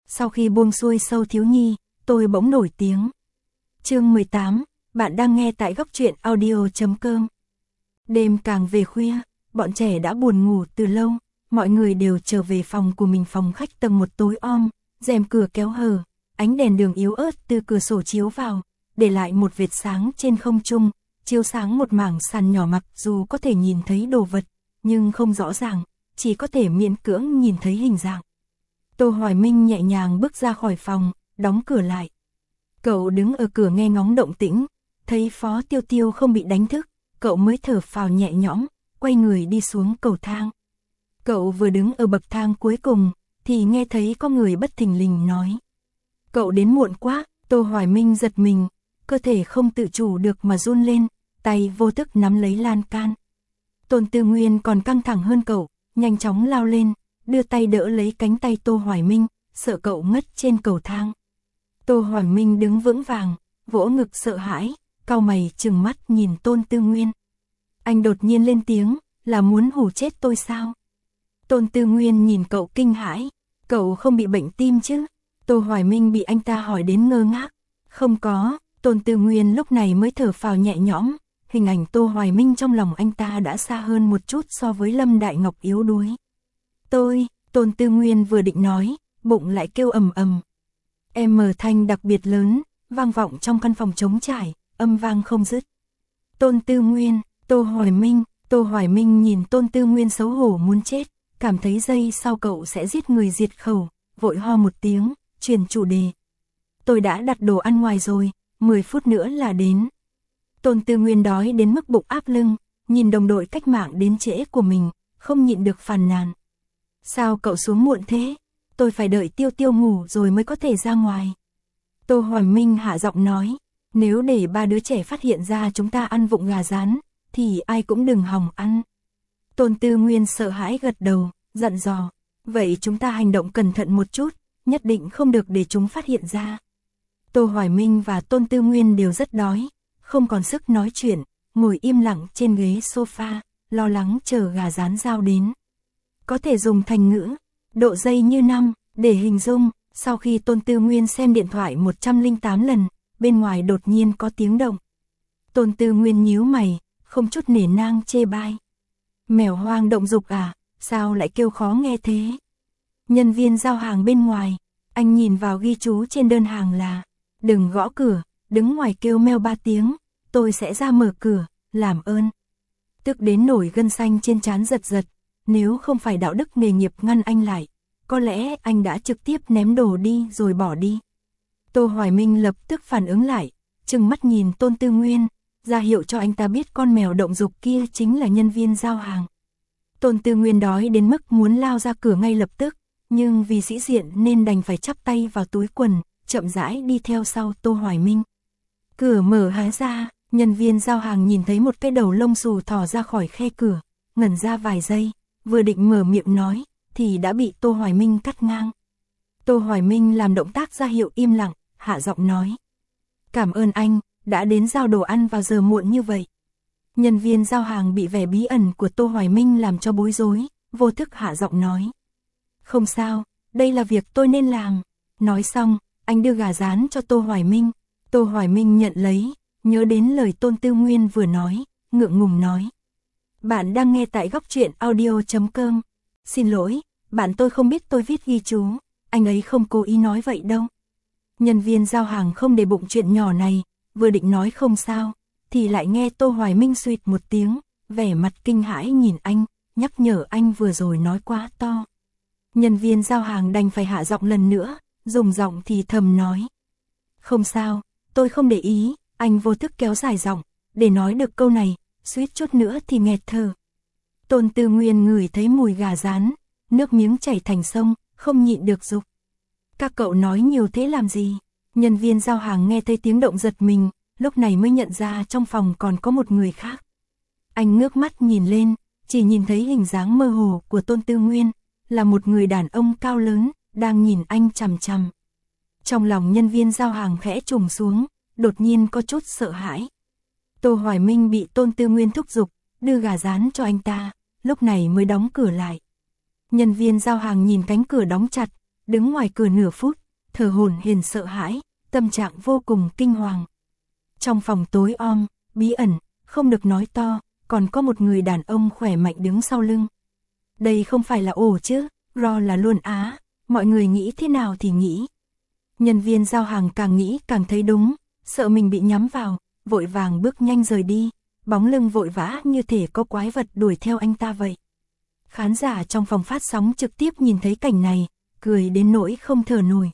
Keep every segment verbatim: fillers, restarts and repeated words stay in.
Sau khi buông xuôi Sâu thiếu nhi, tôi bỗng nổi tiếng. Chương mười tám, bạn đang nghe tại góc truyện audio chấm com. Đêm càng về khuya, bọn trẻ đã buồn ngủ từ lâu, mọi người đều trở về phòng của mình. Phòng khách tầng một tối om, rèm cửa kéo hở, ánh đèn đường yếu ớt từ cửa sổ chiếu vào, để lại một vệt sáng trên không trung, chiếu sáng một mảng sàn nhỏ. Mặc dù có thể nhìn thấy đồ vật, nhưng không rõ ràng, chỉ có thể miễn cưỡng nhìn thấy hình dạng. Tô Hoài Minh nhẹ nhàng bước ra khỏi phòng, đóng cửa lại. Cậu đứng ở cửa nghe ngóng động tĩnh, thấy Phó Tiêu Tiêu không bị đánh thức, cậu mới thở phào nhẹ nhõm, quay người đi xuống cầu thang. Cậu vừa đứng ở bậc thang cuối cùng, thì nghe thấy có người bất thình lình nói. Cậu đến muộn quá. Tô Hoài Minh giật mình, cơ thể không tự chủ được mà run lên, tay vô thức nắm lấy lan can. Tôn Tư Nguyên còn căng thẳng hơn cậu, nhanh chóng lao lên, đưa tay đỡ lấy cánh tay Tô Hoài Minh, sợ cậu ngất trên cầu thang. Tô Hoài Minh đứng vững vàng, vỗ ngực sợ hãi, cau mày trừng mắt nhìn Tôn Tư Nguyên. Anh đột nhiên lên tiếng, là muốn hù chết tôi sao? Tôn Tư Nguyên nhìn cậu kinh hãi, cậu không bị bệnh tim chứ? Tô Hoài Minh bị anh ta hỏi đến ngơ ngác. Không có. Tôn Tư Nguyên lúc này mới thở phào nhẹ nhõm, hình ảnh Tô Hoài Minh trong lòng anh ta đã xa hơn một chút so với Lâm Đại Ngọc yếu đuối. Tôi, Tôn Tư Nguyên vừa định nói, bụng lại kêu ầm ầm. Em mở thanh đặc biệt lớn, vang vọng trong căn phòng trống trải, âm vang không dứt. Tôn Tư Nguyên, Tô Hoài Minh, Tô Hoài Minh nhìn Tôn Tư Nguyên xấu hổ muốn chết, cảm thấy giây sau cậu sẽ giết người diệt khẩu, vội ho một tiếng, chuyển chủ đề. Tôi đã đặt đồ ăn ngoài rồi, mười phút nữa là đến. Tôn Tư Nguyên đói đến mức bụng áp lưng, nhìn đồng đội cách mạng đến trễ của mình, không nhịn được phàn nàn. Sao cậu xuống muộn thế? Tôi phải đợi Tiêu Tiêu ngủ rồi mới có thể ra ngoài. Tô Hoài Minh hạ giọng nói, nếu để ba đứa trẻ phát hiện ra chúng ta ăn vụng gà rán, thì ai cũng đừng hòng ăn. Tôn Tư Nguyên sợ hãi gật đầu, dặn dò, vậy chúng ta hành động cẩn thận một chút, nhất định không được để chúng phát hiện ra. Tô Hoài Minh và Tôn Tư Nguyên đều rất đói, không còn sức nói chuyện, ngồi im lặng trên ghế sofa, lo lắng chờ gà rán giao đến. Có thể dùng thành ngữ, độ dây như năm, để hình dung. Sau khi Tôn Tư Nguyên xem điện thoại một trăm lẻ tám lần, bên ngoài đột nhiên có tiếng động. Tôn Tư Nguyên nhíu mày, không chút nể nang chê bai. Mèo hoang động dục à, sao lại kêu khó nghe thế? Nhân viên giao hàng bên ngoài, anh nhìn vào ghi chú trên đơn hàng là, đừng gõ cửa, đứng ngoài kêu meo ba tiếng, tôi sẽ ra mở cửa, làm ơn. Tức đến nổi gân xanh trên trán giật giật, nếu không phải đạo đức nghề nghiệp ngăn anh lại, có lẽ anh đã trực tiếp ném đồ đi rồi bỏ đi. Tô Hoài Minh lập tức phản ứng lại, trừng mắt nhìn Tôn Tư Nguyên, ra hiệu cho anh ta biết con mèo động dục kia chính là nhân viên giao hàng. Tôn Tư Nguyên đói đến mức muốn lao ra cửa ngay lập tức, nhưng vì sĩ diện nên đành phải chắp tay vào túi quần, chậm rãi đi theo sau Tô Hoài Minh. Cửa mở hé ra, nhân viên giao hàng nhìn thấy một cái đầu lông xù thò ra khỏi khe cửa, ngẩn ra vài giây, vừa định mở miệng nói, thì đã bị Tô Hoài Minh cắt ngang. Tô Hoài Minh làm động tác ra hiệu im lặng, hạ giọng nói. Cảm ơn anh, đã đến giao đồ ăn vào giờ muộn như vậy. Nhân viên giao hàng bị vẻ bí ẩn của Tô Hoài Minh làm cho bối rối, vô thức hạ giọng nói. Không sao, đây là việc tôi nên làm. Nói xong, anh đưa gà rán cho Tô Hoài Minh. Tô Hoài Minh nhận lấy, nhớ đến lời Tôn Tư Nguyên vừa nói, ngượng ngùng nói. Bạn đang nghe tại góc truyện audio chấm com. Xin lỗi, bạn tôi không biết tôi viết ghi chú, anh ấy không cố ý nói vậy đâu. Nhân viên giao hàng không để bụng chuyện nhỏ này, vừa định nói không sao, thì lại nghe Tô Hoài Minh suýt một tiếng, vẻ mặt kinh hãi nhìn anh, nhắc nhở anh vừa rồi nói quá to. Nhân viên giao hàng đành phải hạ giọng lần nữa, dùng giọng thì thầm nói. Không sao, tôi không để ý. Anh vô thức kéo dài giọng, để nói được câu này, suýt chút nữa thì nghẹt thở. Tôn Tư Nguyên ngửi thấy mùi gà rán, nước miếng chảy thành sông, không nhịn được dục. Các cậu nói nhiều thế làm gì? Nhân viên giao hàng nghe thấy tiếng động giật mình, lúc này mới nhận ra trong phòng còn có một người khác. Anh ngước mắt nhìn lên, chỉ nhìn thấy hình dáng mơ hồ của Tôn Tư Nguyên, là một người đàn ông cao lớn, đang nhìn anh chằm chằm. Trong lòng nhân viên giao hàng khẽ trùng xuống, đột nhiên có chút sợ hãi. Tô Hoài Minh bị Tôn Tư Nguyên thúc giục, đưa gà rán cho anh ta, lúc này mới đóng cửa lại. Nhân viên giao hàng nhìn cánh cửa đóng chặt, đứng ngoài cửa nửa phút, thở hổn hển sợ hãi, tâm trạng vô cùng kinh hoàng. Trong phòng tối om, bí ẩn, không được nói to, còn có một người đàn ông khỏe mạnh đứng sau lưng. Đây không phải là ổ chứ, Ro là luôn á, mọi người nghĩ thế nào thì nghĩ. Nhân viên giao hàng càng nghĩ càng thấy đúng, sợ mình bị nhắm vào, vội vàng bước nhanh rời đi, bóng lưng vội vã như thể có quái vật đuổi theo anh ta vậy. Khán giả trong phòng phát sóng trực tiếp nhìn thấy cảnh này, cười đến nỗi không thở nổi.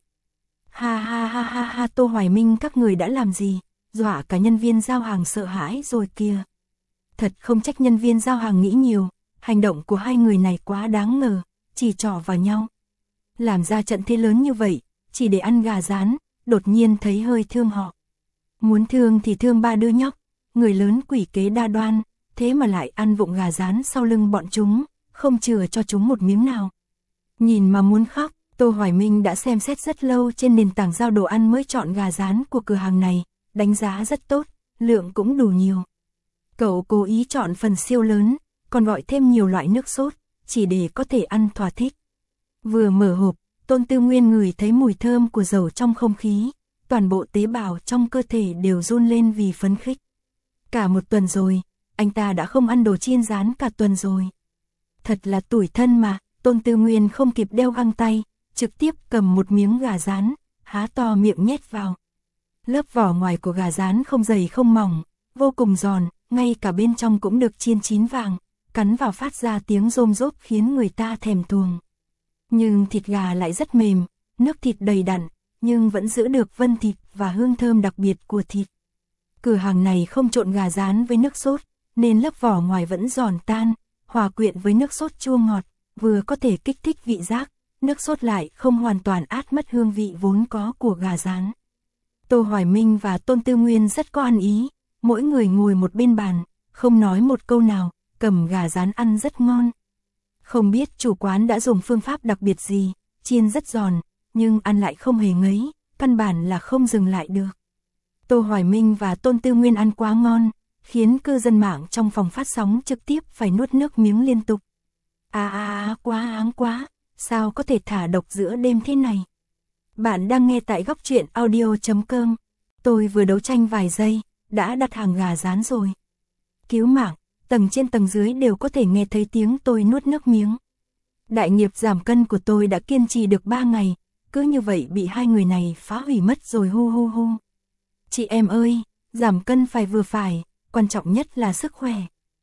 Ha ha ha ha ha, Tô Hoài Minh các người đã làm gì, dọa cả nhân viên giao hàng sợ hãi rồi kìa. Thật không trách nhân viên giao hàng nghĩ nhiều, hành động của hai người này quá đáng ngờ, chỉ trỏ vào nhau. Làm ra trận thế lớn như vậy, chỉ để ăn gà rán, đột nhiên thấy hơi thương họ. Muốn thương thì thương ba đứa nhóc, người lớn quỷ kế đa đoan, thế mà lại ăn vụng gà rán sau lưng bọn chúng, không chừa cho chúng một miếng nào. Nhìn mà muốn khóc, Tô Hoài Minh đã xem xét rất lâu trên nền tảng giao đồ ăn mới chọn gà rán của cửa hàng này, đánh giá rất tốt, lượng cũng đủ nhiều. Cậu cố ý chọn phần siêu lớn, còn gọi thêm nhiều loại nước sốt, chỉ để có thể ăn thỏa thích. Vừa mở hộp, Tôn Tư Nguyên ngửi thấy mùi thơm của dầu trong không khí, toàn bộ tế bào trong cơ thể đều run lên vì phấn khích. Cả một tuần rồi, anh ta đã không ăn đồ chiên rán cả tuần rồi. Thật là tủi thân mà, Tôn Tư Nguyên không kịp đeo găng tay, trực tiếp cầm một miếng gà rán, há to miệng nhét vào. Lớp vỏ ngoài của gà rán không dày không mỏng, vô cùng giòn, ngay cả bên trong cũng được chiên chín vàng, cắn vào phát ra tiếng rôm rốp khiến người ta thèm thuồng. Nhưng thịt gà lại rất mềm, nước thịt đầy đặn, nhưng vẫn giữ được vân thịt và hương thơm đặc biệt của thịt. Cửa hàng này không trộn gà rán với nước sốt, nên lớp vỏ ngoài vẫn giòn tan, hòa quyện với nước sốt chua ngọt, vừa có thể kích thích vị giác, nước sốt lại không hoàn toàn át mất hương vị vốn có của gà rán. Tô Hoài Minh và Tôn Tư Nguyên rất có ăn ý, mỗi người ngồi một bên bàn, không nói một câu nào, cầm gà rán ăn rất ngon. Không biết chủ quán đã dùng phương pháp đặc biệt gì, chiên rất giòn, nhưng ăn lại không hề ngấy, căn bản là không dừng lại được. Tô Hoài Minh và Tôn Tư Nguyên ăn quá ngon, khiến cư dân mạng trong phòng phát sóng trực tiếp phải nuốt nước miếng liên tục. À à à, quá áng quá, sao có thể thả độc giữa đêm thế này? Bạn đang nghe tại góc truyện audio chấm com. Tôi vừa đấu tranh vài giây, đã đặt hàng gà rán rồi. Cứu mạng, tầng trên tầng dưới đều có thể nghe thấy tiếng tôi nuốt nước miếng. Đại nghiệp giảm cân của tôi đã kiên trì được ba ngày, cứ như vậy bị hai người này phá hủy mất rồi hu hu hu. Chị em ơi, giảm cân phải vừa phải, quan trọng nhất là sức khỏe.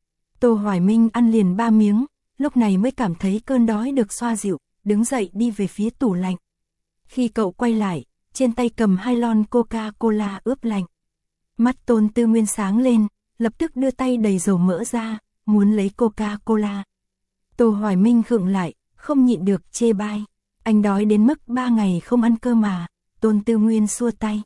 Tô Hoài Minh ăn liền ba miếng, lúc này mới cảm thấy cơn đói được xoa dịu, đứng dậy đi về phía tủ lạnh. Khi cậu quay lại, trên tay cầm hai lon Coca-Cola ướp lạnh. Mắt Tôn Tư Nguyên sáng lên, lập tức đưa tay đầy dầu mỡ ra, muốn lấy Coca-Cola. Tô Hoài Minh khựng lại, không nhịn được chê bai. Anh đói đến mức ba ngày không ăn cơm mà. Tôn Tư Nguyên xua tay.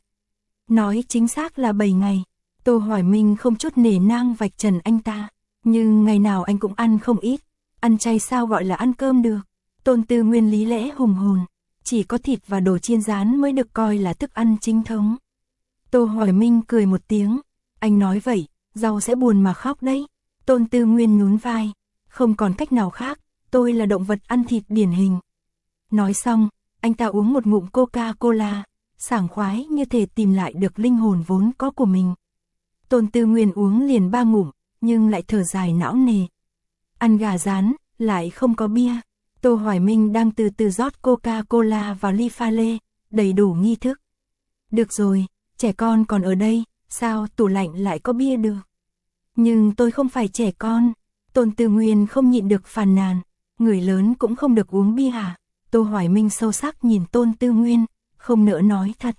Nói chính xác là bảy ngày. Tô Hoài Minh không chút nể nang vạch trần anh ta. Nhưng ngày nào anh cũng ăn không ít. Ăn chay sao gọi là ăn cơm được. Tôn Tư Nguyên lý lẽ hùng hồn. Chỉ có thịt và đồ chiên rán mới được coi là thức ăn chính thống. Tô Hoài Minh cười một tiếng. Anh nói vậy, rau sẽ buồn mà khóc đấy. Tôn Tư Nguyên nhún vai. Không còn cách nào khác, tôi là động vật ăn thịt điển hình. Nói xong, anh ta uống một ngụm Coca-Cola, sảng khoái như thể tìm lại được linh hồn vốn có của mình. Tôn Tư Nguyên uống liền ba ngụm, nhưng lại thở dài não nề. Ăn gà rán, lại không có bia. Tô Hoài Minh đang từ từ rót Coca-Cola vào ly pha lê, đầy đủ nghi thức. Được rồi, trẻ con còn ở đây, sao tủ lạnh lại có bia được? Nhưng tôi không phải trẻ con. Tôn Tư Nguyên không nhịn được phàn nàn. Người lớn cũng không được uống bia hả? Tô Hoài Minh sâu sắc nhìn Tôn Tư Nguyên, không nỡ nói thật.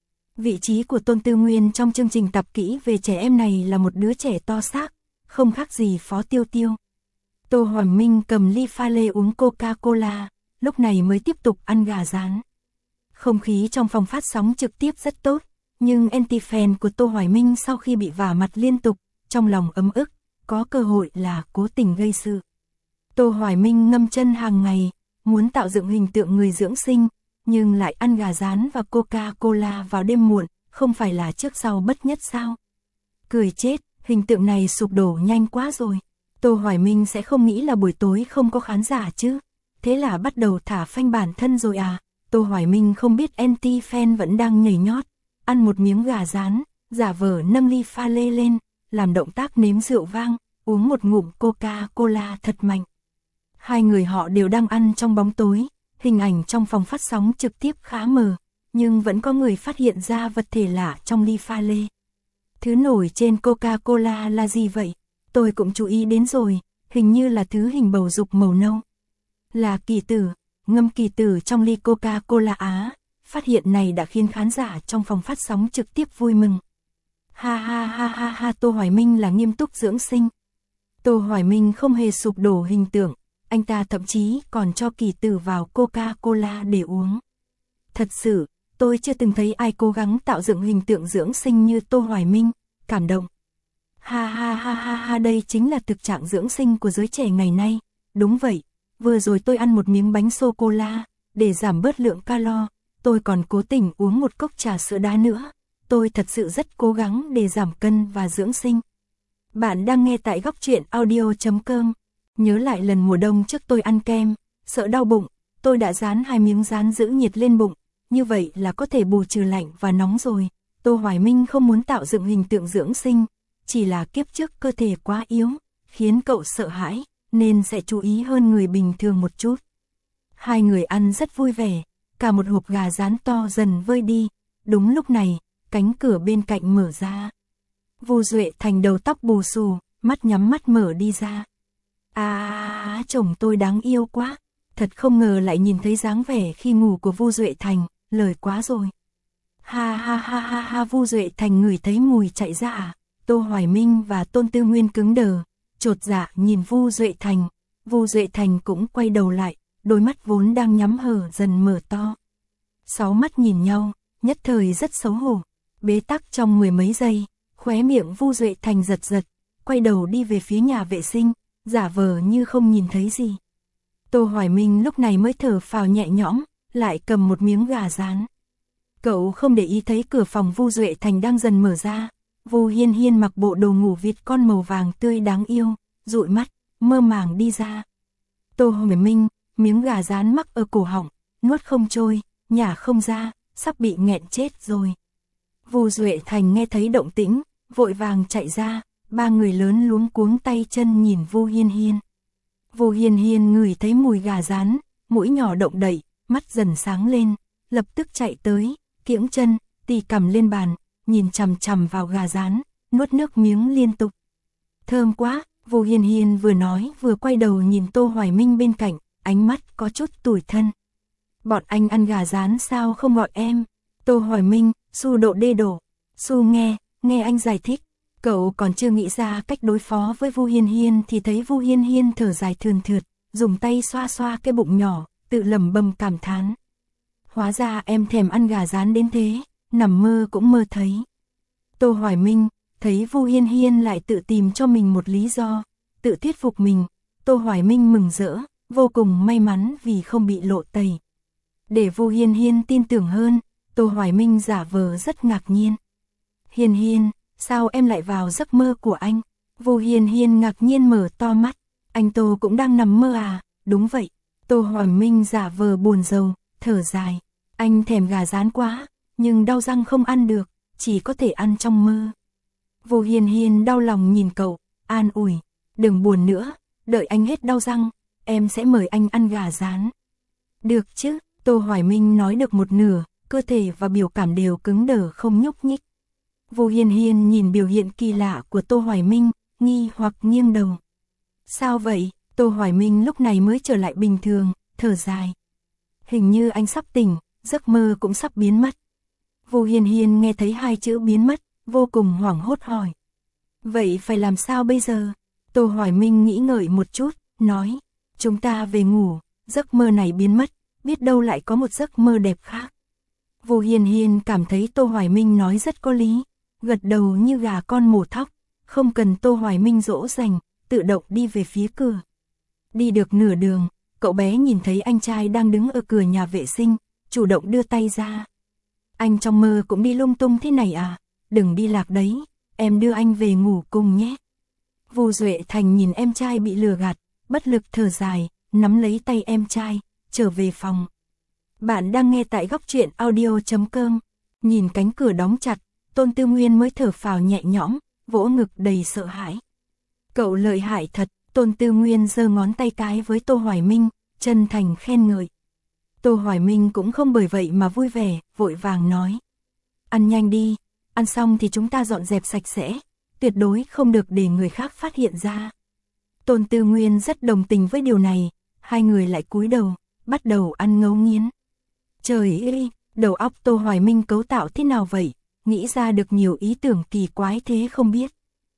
Vị trí của Tôn Tư Nguyên trong chương trình tập kỹ về trẻ em này là một đứa trẻ to xác, không khác gì Phó Tiêu Tiêu. Tô Hoài Minh cầm ly pha lê uống Coca-Cola, lúc này mới tiếp tục ăn gà rán. Không khí trong phòng phát sóng trực tiếp rất tốt, nhưng anti-fan của Tô Hoài Minh sau khi bị vả mặt liên tục, trong lòng ấm ức, có cơ hội là cố tình gây sự. Tô Hoài Minh ngâm chân hàng ngày, muốn tạo dựng hình tượng người dưỡng sinh, nhưng lại ăn gà rán và Coca-Cola vào đêm muộn, không phải là trước sau bất nhất sao? Cười chết, hình tượng này sụp đổ nhanh quá rồi. Tô Hoài Minh sẽ không nghĩ là buổi tối không có khán giả chứ? Thế là bắt đầu thả phanh bản thân rồi à? Tôn Tô Hoài Minh không biết anti-fan vẫn đang nhảy nhót, ăn một miếng gà rán, giả vờ nâng ly pha lê lên, làm động tác nếm rượu vang, uống một ngụm Coca-Cola thật mạnh. Hai người họ đều đang ăn trong bóng tối, hình ảnh trong phòng phát sóng trực tiếp khá mờ, nhưng vẫn có người phát hiện ra vật thể lạ trong ly pha lê. Thứ nổi trên Coca-Cola là gì vậy? Tôi cũng chú ý đến rồi, hình như là thứ hình bầu dục màu nâu. Là kỳ tử, ngâm kỳ tử trong ly Coca-Cola Á. Phát hiện này đã khiến khán giả trong phòng phát sóng trực tiếp vui mừng. Ha ha ha ha ha, Tô Hoài Minh là nghiêm túc dưỡng sinh. Tô Hoài Minh không hề sụp đổ hình tượng, anh ta thậm chí còn cho kỳ tử vào Coca-Cola để uống. Thật sự, tôi chưa từng thấy ai cố gắng tạo dựng hình tượng dưỡng sinh như Tô Hoài Minh, cảm động. Ha ha ha ha ha, đây chính là thực trạng dưỡng sinh của giới trẻ ngày nay. Đúng vậy, vừa rồi tôi ăn một miếng bánh sô-cô-la, để giảm bớt lượng calo, tôi còn cố tình uống một cốc trà sữa đá nữa. Tôi thật sự rất cố gắng để giảm cân và dưỡng sinh. Bạn đang nghe tại góc truyện audio chấm com. Nhớ lại lần mùa đông trước tôi ăn kem, sợ đau bụng, tôi đã rán hai miếng rán giữ nhiệt lên bụng, như vậy là có thể bù trừ lạnh và nóng rồi. Tô Hoài Minh không muốn tạo dựng hình tượng dưỡng sinh, chỉ là kiếp trước cơ thể quá yếu, khiến cậu sợ hãi, nên sẽ chú ý hơn người bình thường một chút. Hai người ăn rất vui vẻ, cả một hộp gà rán to dần vơi đi. Đúng lúc này, cánh cửa bên cạnh mở ra. Vu Duệ Thành đầu tóc bù xù, mắt nhắm mắt mở đi ra. À, chồng tôi đáng yêu quá. Thật không ngờ lại nhìn thấy dáng vẻ khi ngủ của Vu Duệ Thành, lời quá rồi. Ha ha ha ha ha, Vu Duệ Thành ngửi thấy mùi chạy ra à? Tô Hoài Minh và Tôn Tư Nguyên cứng đờ, chột dạ nhìn Vu Duệ Thành. Vu Duệ Thành cũng quay đầu lại, đôi mắt vốn đang nhắm hờ dần mở to. Sáu mắt nhìn nhau, nhất thời rất xấu hổ, bế tắc trong mười mấy giây, khóe miệng Vu Duệ Thành giật giật, quay đầu đi về phía nhà vệ sinh, giả vờ như không nhìn thấy gì. Tô Hoài Minh lúc này mới thở phào nhẹ nhõm, lại cầm một miếng gà rán. Cậu không để ý thấy cửa phòng Vu Duệ Thành đang dần mở ra. Vu Hiên Hiên mặc bộ đồ ngủ vịt con màu vàng tươi đáng yêu, dụi mắt, mơ màng đi ra. Tô Hoài Minh, miếng gà rán mắc ở cổ họng, nuốt không trôi, nhả không ra, sắp bị nghẹn chết rồi. Vu Duệ Thành nghe thấy động tĩnh, vội vàng chạy ra, ba người lớn luống cuống tay chân nhìn Vu Hiên Hiên. Vu Hiên Hiên ngửi thấy mùi gà rán, mũi nhỏ động đậy, mắt dần sáng lên, lập tức chạy tới, kiễng chân, tì cằm lên bàn, nhìn chằm chằm vào gà rán, nuốt nước miếng liên tục. Thơm quá, Vu Hiên Hiên vừa nói vừa quay đầu nhìn Tô Hoài Minh bên cạnh, ánh mắt có chút tủi thân. Bọn anh ăn gà rán sao không gọi em? Tô Hoài Minh, Su độ đê đổ. Su nghe, nghe anh giải thích. Cậu còn chưa nghĩ ra cách đối phó với Vu Hiên Hiên thì thấy Vu Hiên Hiên thở dài thườn thượt, dùng tay xoa xoa cái bụng nhỏ, tự lẩm bẩm cảm thán. Hóa ra em thèm ăn gà rán đến thế, nằm mơ cũng mơ thấy. Tô Hoài Minh, thấy Vu Hiên Hiên lại tự tìm cho mình một lý do, tự thuyết phục mình. Tô Hoài Minh mừng rỡ, vô cùng may mắn vì không bị lộ tẩy. Để Vu Hiên Hiên tin tưởng hơn, Tô Hoài Minh giả vờ rất ngạc nhiên. Hiên Hiên, sao em lại vào giấc mơ của anh? Vu Hiên Hiên ngạc nhiên mở to mắt. Anh Tô cũng đang nằm mơ à? Đúng vậy. Tô Hoài Minh giả vờ buồn rầu, thở dài. Anh thèm gà rán quá, nhưng đau răng không ăn được, chỉ có thể ăn trong mơ. Vu Hiên Hiên đau lòng nhìn cậu, an ủi. Đừng buồn nữa, đợi anh hết đau răng, em sẽ mời anh ăn gà rán. Được chứ, Tô Hoài Minh nói được một nửa, cơ thể và biểu cảm đều cứng đờ không nhúc nhích. Vu Hiên Hiên nhìn biểu hiện kỳ lạ của Tô Hoài Minh, nghi hoặc nghiêng đầu. Sao vậy? Tô Hoài Minh lúc này mới trở lại bình thường, thở dài. Hình như anh sắp tỉnh, giấc mơ cũng sắp biến mất. Vu Hiên Hiên nghe thấy hai chữ biến mất, vô cùng hoảng hốt hỏi. Vậy phải làm sao bây giờ? Tô Hoài Minh nghĩ ngợi một chút, nói. Chúng ta về ngủ, giấc mơ này biến mất, biết đâu lại có một giấc mơ đẹp khác. Vu Hiên Hiên cảm thấy Tô Hoài Minh nói rất có lý, gật đầu như gà con mổ thóc, không cần Tô Hoài Minh dỗ dành, tự động đi về phía cửa. Đi được nửa đường, cậu bé nhìn thấy anh trai đang đứng ở cửa nhà vệ sinh, chủ động đưa tay ra. Anh trong mơ cũng đi lung tung thế này à? Đừng đi lạc đấy, em đưa anh về ngủ cùng nhé. Vu Duệ Thành nhìn em trai bị lừa gạt, bất lực thở dài, nắm lấy tay em trai, trở về phòng. Bạn đang nghe tại góc truyện audio chấm com. Nhìn cánh cửa đóng chặt, Tôn Tư Nguyên mới thở phào nhẹ nhõm, vỗ ngực đầy sợ hãi. Cậu lợi hại thật, Tôn Tư Nguyên giơ ngón tay cái với Tô Hoài Minh, chân thành khen ngợi. Tô Hoài Minh cũng không bởi vậy mà vui vẻ, vội vàng nói. Ăn nhanh đi, ăn xong thì chúng ta dọn dẹp sạch sẽ, tuyệt đối không được để người khác phát hiện ra. Tôn Tư Nguyên rất đồng tình với điều này, hai người lại cúi đầu, bắt đầu ăn ngấu nghiến. Trời ơi, đầu óc Tô Hoài Minh cấu tạo thế nào vậy, nghĩ ra được nhiều ý tưởng kỳ quái thế không biết.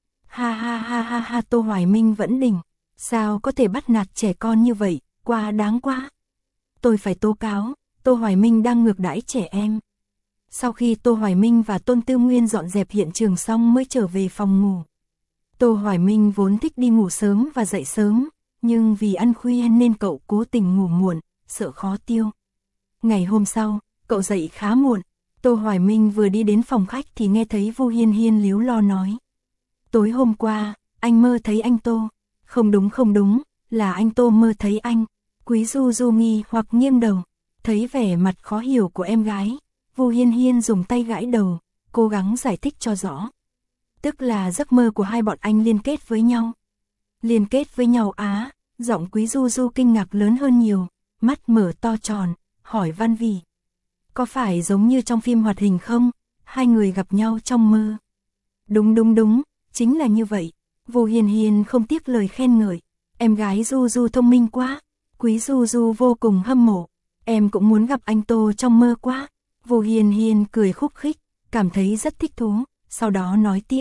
Ha ha ha ha ha, Tô Hoài Minh vẫn đỉnh, sao có thể bắt nạt trẻ con như vậy, quá đáng quá. Tôi phải tố cáo, Tô Hoài Minh đang ngược đãi trẻ em. Sau khi Tô Hoài Minh và Tôn Tư Nguyên dọn dẹp hiện trường xong mới trở về phòng ngủ. Tô Hoài Minh vốn thích đi ngủ sớm và dậy sớm, nhưng vì ăn khuya nên cậu cố tình ngủ muộn, sợ khó tiêu. Ngày hôm sau, cậu dậy khá muộn, Tô Hoài Minh vừa đi đến phòng khách thì nghe thấy Vu Hiên Hiên líu lo nói. Tối hôm qua, anh mơ thấy anh Tô. Không đúng không đúng, là anh Tô mơ thấy anh. Quý Du Du nghi hoặc nghiêng đầu, thấy vẻ mặt khó hiểu của em gái. Vu Hiên Hiên dùng tay gãi đầu, cố gắng giải thích cho rõ. Tức là giấc mơ của hai bọn anh liên kết với nhau. Liên kết với nhau á, giọng Quý Du Du kinh ngạc lớn hơn nhiều, mắt mở to tròn, hỏi Văn Vì. Có phải giống như trong phim hoạt hình không? Hai người gặp nhau trong mơ. Đúng đúng đúng, chính là như vậy. Vu Hiên Hiên không tiếc lời khen ngợi. Em gái Du Du thông minh quá. Quý Du Du vô cùng hâm mộ. Em cũng muốn gặp anh Tô trong mơ quá. Vu Hiên Hiên cười khúc khích, cảm thấy rất thích thú, sau đó nói tiếp.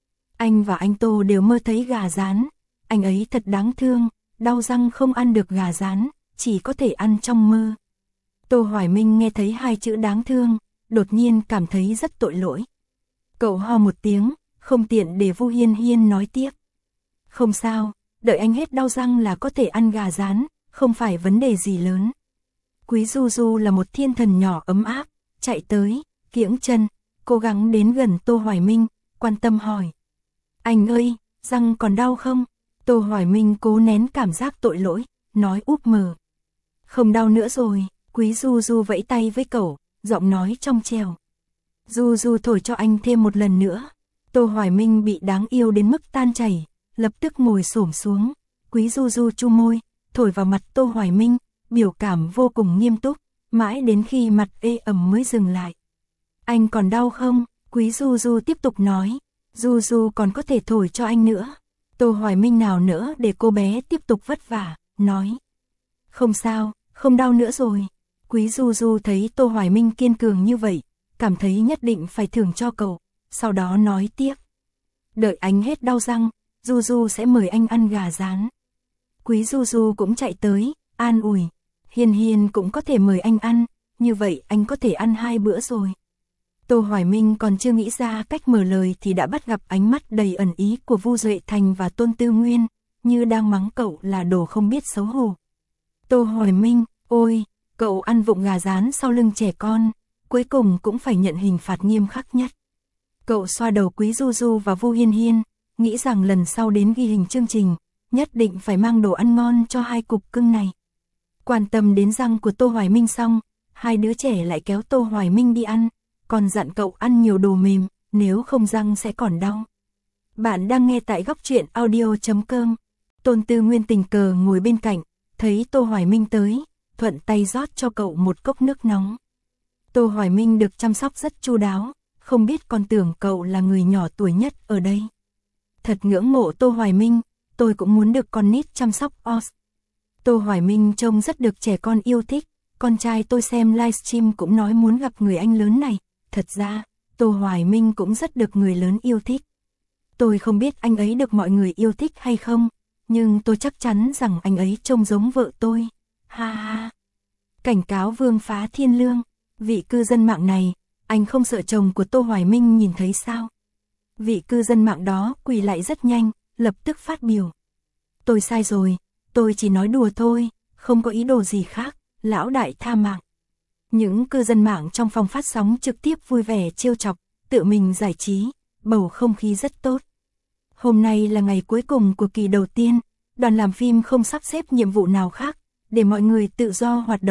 Anh và anh Tô đều mơ thấy gà rán. Anh ấy thật đáng thương, đau răng không ăn được gà rán, chỉ có thể ăn trong mơ. Tô Hoài Minh nghe thấy hai chữ đáng thương, đột nhiên cảm thấy rất tội lỗi. Cậu ho một tiếng, không tiện để Vu Hiên Hiên nói tiếp. Không sao, đợi anh hết đau răng là có thể ăn gà rán, không phải vấn đề gì lớn. Quý Du Du là một thiên thần nhỏ ấm áp, chạy tới, kiễng chân, cố gắng đến gần Tô Hoài Minh, quan tâm hỏi. Anh ơi, răng còn đau không? Tô Hoài Minh cố nén cảm giác tội lỗi, nói úp mờ. Không đau nữa rồi. Quý Du Du vẫy tay với cậu, giọng nói trong trèo. Du Du thổi cho anh thêm một lần nữa. Tô Hoài Minh bị đáng yêu đến mức tan chảy, lập tức ngồi xổm xuống. Quý Du Du chu môi, thổi vào mặt Tô Hoài Minh, biểu cảm vô cùng nghiêm túc, mãi đến khi mặt ê ẩm mới dừng lại. Anh còn đau không? Quý Du Du tiếp tục nói. Du Du còn có thể thổi cho anh nữa. Tô Hoài Minh nào nữa để cô bé tiếp tục vất vả, nói. Không sao, không đau nữa rồi. Quý Du Du thấy Tô Hoài Minh kiên cường như vậy, cảm thấy nhất định phải thưởng cho cậu, sau đó nói tiếp. Đợi anh hết đau răng, Du Du sẽ mời anh ăn gà rán. Quý Du Du cũng chạy tới, an ủi. Hiên Hiên cũng có thể mời anh ăn, như vậy anh có thể ăn hai bữa rồi. Tô Hoài Minh còn chưa nghĩ ra cách mở lời thì đã bắt gặp ánh mắt đầy ẩn ý của Vu Duệ Thành và Tôn Tư Nguyên, như đang mắng cậu là đồ không biết xấu hổ. Tô Hoài Minh, ôi, cậu ăn vụng gà rán sau lưng trẻ con, cuối cùng cũng phải nhận hình phạt nghiêm khắc nhất. Cậu xoa đầu Quý Du Du và Vu Hiên Hiên, nghĩ rằng lần sau đến ghi hình chương trình, nhất định phải mang đồ ăn ngon cho hai cục cưng này. Quan tâm đến răng của Tô Hoài Minh xong, hai đứa trẻ lại kéo Tô Hoài Minh đi ăn, còn dặn cậu ăn nhiều đồ mềm, nếu không răng sẽ còn đau. Bạn đang nghe tại góc truyện audio chấm com. Tôn Tư Nguyên tình cờ ngồi bên cạnh, thấy Tô Hoài Minh tới, thuận tay rót cho cậu một cốc nước nóng. Tô Hoài Minh được chăm sóc rất chu đáo, không biết còn tưởng cậu là người nhỏ tuổi nhất ở đây. Thật ngưỡng mộ Tô Hoài Minh, tôi cũng muốn được con nít chăm sóc os. Tô Hoài Minh trông rất được trẻ con yêu thích, con trai tôi xem livestream cũng nói muốn gặp người anh lớn này. Thật ra, Tô Hoài Minh cũng rất được người lớn yêu thích. Tôi không biết anh ấy được mọi người yêu thích hay không, nhưng tôi chắc chắn rằng anh ấy trông giống vợ tôi. Ha ha. Cảnh cáo Vương Phá Thiên Lương, vị cư dân mạng này, anh không sợ chồng của Tô Hoài Minh nhìn thấy sao? Vị cư dân mạng đó quỳ lại rất nhanh, lập tức phát biểu. Tôi sai rồi, tôi chỉ nói đùa thôi, không có ý đồ gì khác, lão đại tha mạng. Những cư dân mạng trong phòng phát sóng trực tiếp vui vẻ trêu chọc, tự mình giải trí, bầu không khí rất tốt. Hôm nay là ngày cuối cùng của kỳ đầu tiên, đoàn làm phim không sắp xếp nhiệm vụ nào khác, để mọi người tự do hoạt động,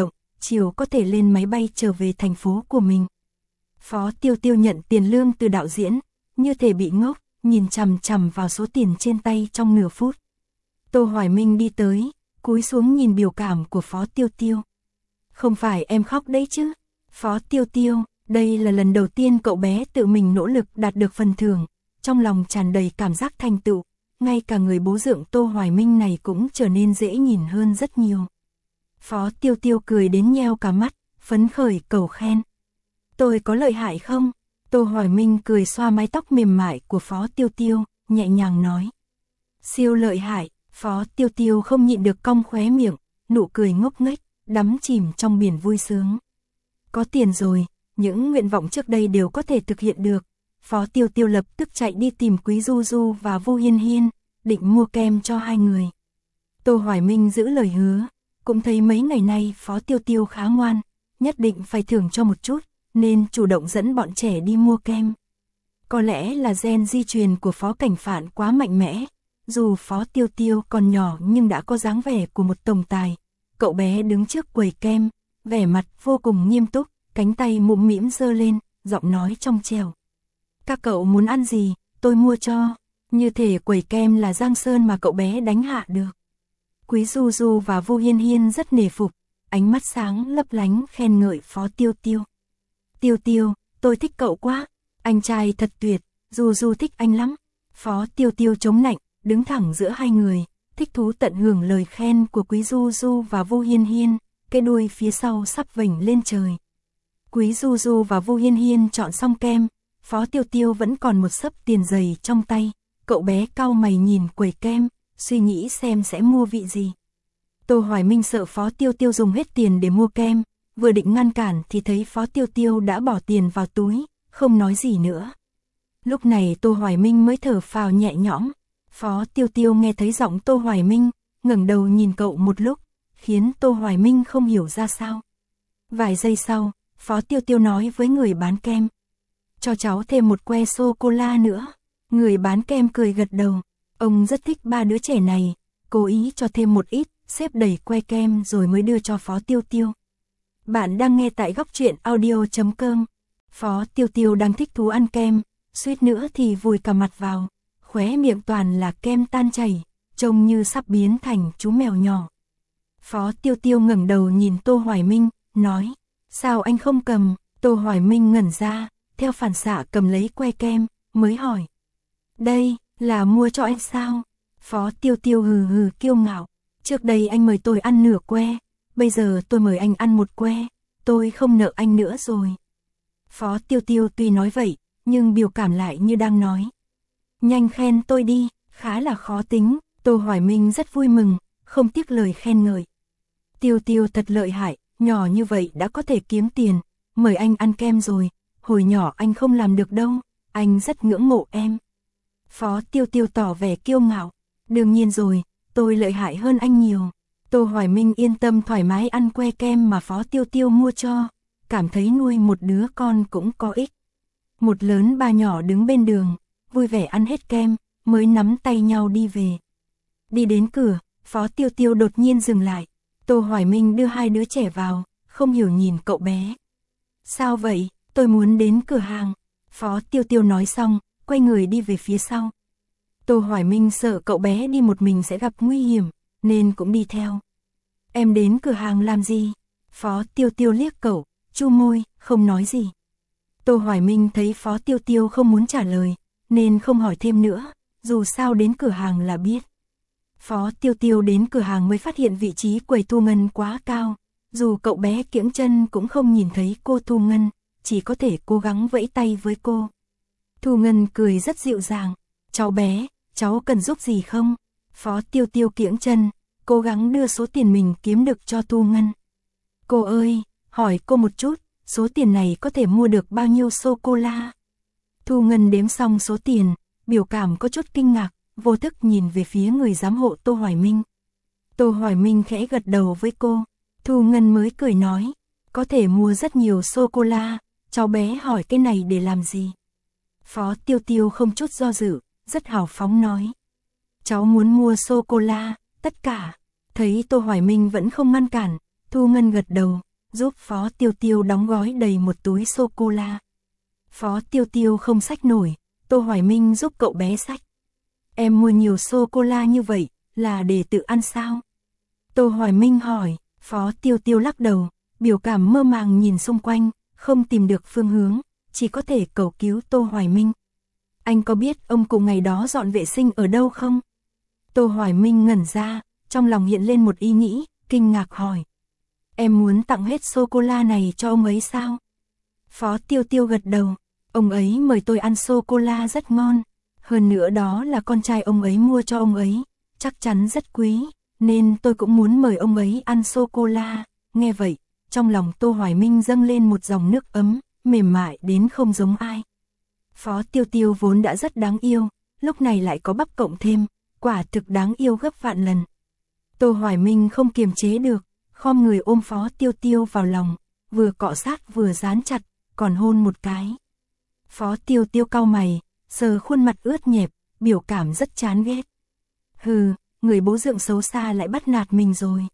chiều có thể lên máy bay trở về thành phố của mình. Phó Tiêu Tiêu nhận tiền lương từ đạo diễn, như thể bị ngốc, nhìn chằm chằm vào số tiền trên tay trong nửa phút. Tô Hoài Minh đi tới, cúi xuống nhìn biểu cảm của Phó Tiêu Tiêu. Không phải em khóc đấy chứ? Phó Tiêu Tiêu, đây là lần đầu tiên cậu bé tự mình nỗ lực đạt được phần thưởng, trong lòng tràn đầy cảm giác thành tựu, ngay cả người bố dượng Tô Hoài Minh này cũng trở nên dễ nhìn hơn rất nhiều. Phó Tiêu Tiêu cười đến nheo cả mắt, phấn khởi cầu khen. Tôi có lợi hại không? Tô Hoài Minh cười xoa mái tóc mềm mại của Phó Tiêu Tiêu, nhẹ nhàng nói. Siêu lợi hại. Phó Tiêu Tiêu không nhịn được cong khóe miệng, nụ cười ngốc nghếch, đắm chìm trong biển vui sướng. Có tiền rồi, những nguyện vọng trước đây đều có thể thực hiện được. Phó Tiêu Tiêu lập tức chạy đi tìm Quý Du Du và Vu Hiên Hiên, định mua kem cho hai người. Tô Hoài Minh giữ lời hứa, cũng thấy mấy ngày nay Phó Tiêu Tiêu khá ngoan, nhất định phải thưởng cho một chút, nên chủ động dẫn bọn trẻ đi mua kem. Có lẽ là gen di truyền của Phó Cảnh Phạn quá mạnh mẽ. Dù Phó Tiêu Tiêu còn nhỏ nhưng đã có dáng vẻ của một tổng tài. Cậu bé đứng trước quầy kem, vẻ mặt vô cùng nghiêm túc, cánh tay mũm mĩm giơ lên, giọng nói trong trẻo. Các cậu muốn ăn gì, tôi mua cho. Như thể quầy kem là Giang Sơn mà cậu bé đánh hạ được. Quý Du Du và Vu Hiên Hiên rất nể phục, ánh mắt sáng lấp lánh khen ngợi Phó Tiêu Tiêu. Tiêu Tiêu, tôi thích cậu quá, anh trai thật tuyệt, Du Du thích anh lắm. Phó Tiêu Tiêu chống nạnh, đứng thẳng giữa hai người, thích thú tận hưởng lời khen của Quý Du Du và Vu Hiên Hiên, cái đuôi phía sau sắp vểnh lên trời. Quý Du Du và Vu Hiên Hiên chọn xong kem, Phó Tiêu Tiêu vẫn còn một xấp tiền dày trong tay, cậu bé cau mày nhìn quầy kem, suy nghĩ xem sẽ mua vị gì. Tô Hoài Minh sợ Phó Tiêu Tiêu dùng hết tiền để mua kem, vừa định ngăn cản thì thấy Phó Tiêu Tiêu đã bỏ tiền vào túi, không nói gì nữa. Lúc này Tô Hoài Minh mới thở phào nhẹ nhõm. Phó Tiêu Tiêu nghe thấy giọng Tô Hoài Minh, ngẩng đầu nhìn cậu một lúc, khiến Tô Hoài Minh không hiểu ra sao. Vài giây sau, Phó Tiêu Tiêu nói với người bán kem. Cho cháu thêm một que sô-cô-la nữa. Người bán kem cười gật đầu. Ông rất thích ba đứa trẻ này, cố ý cho thêm một ít, xếp đầy que kem rồi mới đưa cho Phó Tiêu Tiêu. Bạn đang nghe tại góc truyện audio chấm com. Phó Tiêu Tiêu đang thích thú ăn kem, suýt nữa thì vùi cả mặt vào. Khóe miệng toàn là kem tan chảy, trông như sắp biến thành chú mèo nhỏ. Phó Tiêu Tiêu ngẩng đầu nhìn Tô Hoài Minh, nói, sao anh không cầm? Tô Hoài Minh ngẩn ra, theo phản xạ cầm lấy que kem, mới hỏi. Đây, là mua cho anh sao? Phó Tiêu Tiêu hừ hừ kiêu ngạo, trước đây anh mời tôi ăn nửa que, bây giờ tôi mời anh ăn một que, tôi không nợ anh nữa rồi. Phó Tiêu Tiêu tuy nói vậy, nhưng biểu cảm lại như đang nói. Nhanh khen tôi đi, khá là khó tính. Tô Hoài Minh rất vui mừng, không tiếc lời khen ngợi. Tiêu Tiêu thật lợi hại, nhỏ như vậy đã có thể kiếm tiền, mời anh ăn kem rồi, hồi nhỏ anh không làm được đâu, anh rất ngưỡng mộ em. Phó Tiêu Tiêu tỏ vẻ kiêu ngạo, đương nhiên rồi, tôi lợi hại hơn anh nhiều. Tô Hoài Minh yên tâm thoải mái ăn que kem mà Phó Tiêu Tiêu mua cho, cảm thấy nuôi một đứa con cũng có ích. Một lớn ba nhỏ đứng bên đường, vui vẻ ăn hết kem, mới nắm tay nhau đi về. Đi đến cửa, Phó Tiêu Tiêu đột nhiên dừng lại. Tô Hoài Minh đưa hai đứa trẻ vào, không hiểu nhìn cậu bé. Sao vậy, tôi muốn đến cửa hàng. Phó Tiêu Tiêu nói xong, quay người đi về phía sau. Tô Hoài Minh sợ cậu bé đi một mình sẽ gặp nguy hiểm, nên cũng đi theo. Em đến cửa hàng làm gì? Phó Tiêu Tiêu liếc cậu, chu môi, không nói gì. Tô Hoài Minh thấy Phó Tiêu Tiêu không muốn trả lời, nên không hỏi thêm nữa, dù sao đến cửa hàng là biết. Phó Tiêu Tiêu đến cửa hàng mới phát hiện vị trí quầy Thu Ngân quá cao, dù cậu bé kiễng chân cũng không nhìn thấy cô Thu Ngân, chỉ có thể cố gắng vẫy tay với cô. Thu Ngân cười rất dịu dàng, cháu bé, cháu cần giúp gì không? Phó Tiêu Tiêu kiễng chân, cố gắng đưa số tiền mình kiếm được cho Thu Ngân. Cô ơi, hỏi cô một chút, số tiền này có thể mua được bao nhiêu sô-cô-la? Thu Ngân đếm xong số tiền, biểu cảm có chút kinh ngạc, vô thức nhìn về phía người giám hộ Tô Hoài Minh. Tô Hoài Minh khẽ gật đầu với cô, Thu Ngân mới cười nói, có thể mua rất nhiều sô-cô-la, cháu bé hỏi cái này để làm gì? Phó Tiêu Tiêu không chút do dự, rất hào phóng nói, cháu muốn mua sô-cô-la, tất cả. Thấy Tô Hoài Minh vẫn không ngăn cản, Thu Ngân gật đầu, giúp Phó Tiêu Tiêu đóng gói đầy một túi sô-cô-la. Phó Tiêu Tiêu không xách nổi, Tô Hoài Minh giúp cậu bé xách. Em mua nhiều sô-cô-la như vậy, là để tự ăn sao? Tô Hoài Minh hỏi, Phó Tiêu Tiêu lắc đầu, biểu cảm mơ màng nhìn xung quanh, không tìm được phương hướng, chỉ có thể cầu cứu Tô Hoài Minh. Anh có biết ông cụ ngày đó dọn vệ sinh ở đâu không? Tô Hoài Minh ngẩn ra, trong lòng hiện lên một ý nghĩ, kinh ngạc hỏi. Em muốn tặng hết sô-cô-la này cho ông ấy sao? Phó Tiêu Tiêu gật đầu, ông ấy mời tôi ăn sô-cô-la rất ngon. Hơn nữa đó là con trai ông ấy mua cho ông ấy, chắc chắn rất quý, nên tôi cũng muốn mời ông ấy ăn sô-cô-la. Nghe vậy, trong lòng Tô Hoài Minh dâng lên một dòng nước ấm, mềm mại đến không giống ai. Phó Tiêu Tiêu vốn đã rất đáng yêu, lúc này lại có bắp cộng thêm, quả thực đáng yêu gấp vạn lần. Tô Hoài Minh không kiềm chế được, khom người ôm Phó Tiêu Tiêu vào lòng, vừa cọ sát vừa dán chặt, còn hôn một cái. Phó Tiêu Tiêu cau mày, sờ khuôn mặt ướt nhẹp, biểu cảm rất chán ghét. Hừ, người bố dượng xấu xa lại bắt nạt mình rồi.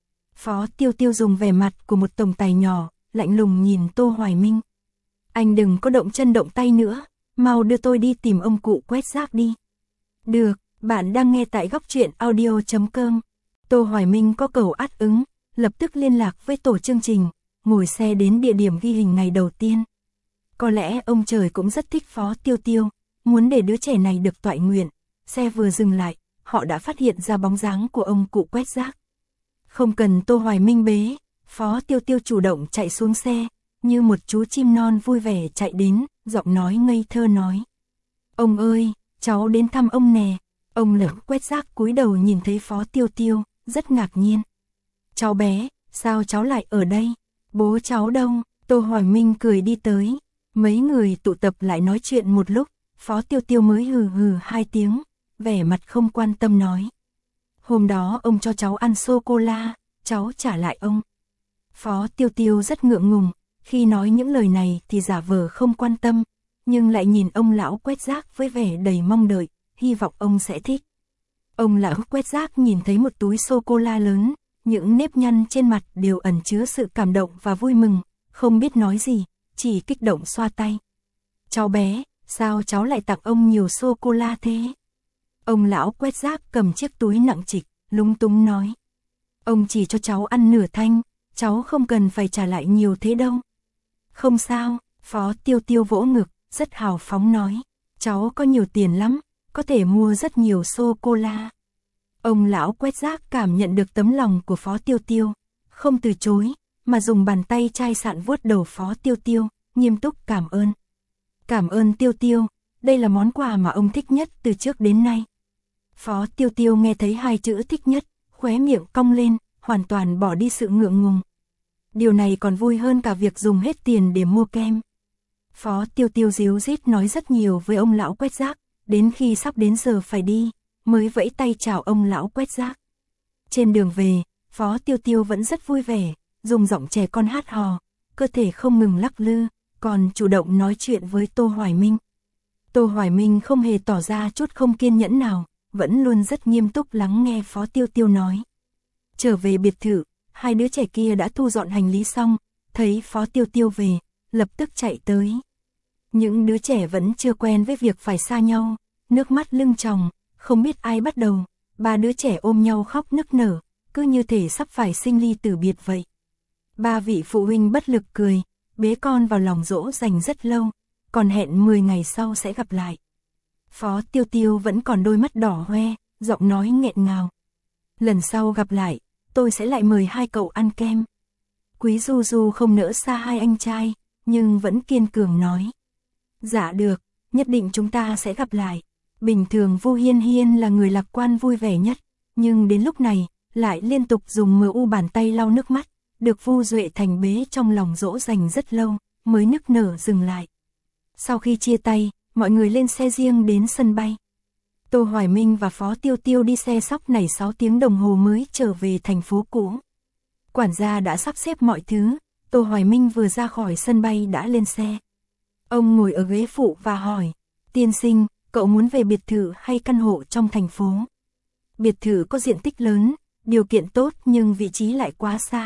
Phó Tiêu Tiêu dùng vẻ mặt của một tổng tài nhỏ, lạnh lùng nhìn Tô Hoài Minh. Anh đừng có động chân động tay nữa, mau đưa tôi đi tìm ông cụ quét rác đi. Được, bạn đang nghe tại góc truyện audio chấm com. Tô Hoài Minh có cầu át ứng, lập tức liên lạc với tổ chương trình, ngồi xe đến địa điểm ghi hình ngày đầu tiên. Có lẽ ông trời cũng rất thích Phó Tiêu Tiêu, muốn để đứa trẻ này được toại nguyện. Xe vừa dừng lại, họ đã phát hiện ra bóng dáng của ông cụ quét rác. Không cần Tô Hoài Minh bế, Phó Tiêu Tiêu chủ động chạy xuống xe, như một chú chim non vui vẻ chạy đến, giọng nói ngây thơ nói. Ông ơi, cháu đến thăm ông nè. Ông lỡ quét rác cúi đầu nhìn thấy Phó Tiêu Tiêu, rất ngạc nhiên. Cháu bé, sao cháu lại ở đây? Bố cháu đâu? Tô Hoài Minh cười đi tới. Mấy người tụ tập lại nói chuyện một lúc, Phó Tiêu Tiêu mới hừ hừ hai tiếng, vẻ mặt không quan tâm nói. Hôm đó ông cho cháu ăn sô-cô-la, cháu trả lại ông. Phó Tiêu Tiêu rất ngượng ngùng, khi nói những lời này thì giả vờ không quan tâm, nhưng lại nhìn ông lão quét rác với vẻ đầy mong đợi, hy vọng ông sẽ thích. Ông lão quét rác nhìn thấy một túi sô-cô-la lớn, những nếp nhăn trên mặt đều ẩn chứa sự cảm động và vui mừng, không biết nói gì, chỉ kích động xoa tay. Cháu bé, sao cháu lại tặng ông nhiều sô-cô-la thế? Ông lão quét rác cầm chiếc túi nặng trịch, lúng túng nói. Ông chỉ cho cháu ăn nửa thanh, cháu không cần phải trả lại nhiều thế đâu. Không sao, Phó Tiêu Tiêu vỗ ngực, rất hào phóng nói. Cháu có nhiều tiền lắm, có thể mua rất nhiều sô-cô-la. Ông lão quét rác cảm nhận được tấm lòng của Phó Tiêu Tiêu, không từ chối, mà dùng bàn tay chai sạn vuốt đầu Phó Tiêu Tiêu, nghiêm túc cảm ơn. Cảm ơn Tiêu Tiêu, đây là món quà mà ông thích nhất từ trước đến nay. Phó Tiêu Tiêu nghe thấy hai chữ thích nhất, khóe miệng cong lên, hoàn toàn bỏ đi sự ngượng ngùng. Điều này còn vui hơn cả việc dùng hết tiền để mua kem. Phó Tiêu Tiêu díu dít nói rất nhiều với ông lão quét rác, đến khi sắp đến giờ phải đi, mới vẫy tay chào ông lão quét rác. Trên đường về, Phó Tiêu Tiêu vẫn rất vui vẻ, dùng giọng trẻ con hát hò, cơ thể không ngừng lắc lư, còn chủ động nói chuyện với Tô Hoài Minh. Tô Hoài Minh không hề tỏ ra chút không kiên nhẫn nào, vẫn luôn rất nghiêm túc lắng nghe Phó Tiêu Tiêu nói. Trở về biệt thự, hai đứa trẻ kia đã thu dọn hành lý xong, thấy Phó Tiêu Tiêu về, lập tức chạy tới. Những đứa trẻ vẫn chưa quen với việc phải xa nhau, nước mắt lưng tròng, không biết ai bắt đầu, ba đứa trẻ ôm nhau khóc nức nở, cứ như thể sắp phải sinh ly tử biệt vậy. Ba vị phụ huynh bất lực cười, bế con vào lòng dỗ dành rất lâu, còn hẹn mười ngày sau sẽ gặp lại. Phó Tiêu Tiêu vẫn còn đôi mắt đỏ hoe, giọng nói nghẹn ngào. Lần sau gặp lại, tôi sẽ lại mời hai cậu ăn kem. Quý Du Du không nỡ xa hai anh trai, nhưng vẫn kiên cường nói. Dạ được, nhất định chúng ta sẽ gặp lại. Bình thường Vu Hiên Hiên là người lạc quan vui vẻ nhất, nhưng đến lúc này, lại liên tục dùng mờ u bàn tay lau nước mắt, được Vu Duệ Thành bế trong lòng dỗ dành rất lâu, mới nức nở dừng lại. Sau khi chia tay, mọi người lên xe riêng đến sân bay. Tô Hoài Minh và Phó Tiêu Tiêu đi xe sóc này sáu tiếng đồng hồ mới trở về thành phố cũ. Quản gia đã sắp xếp mọi thứ, Tô Hoài Minh vừa ra khỏi sân bay đã lên xe. Ông ngồi ở ghế phụ và hỏi, tiên sinh, cậu muốn về biệt thự hay căn hộ trong thành phố? Biệt thự có diện tích lớn, điều kiện tốt nhưng vị trí lại quá xa,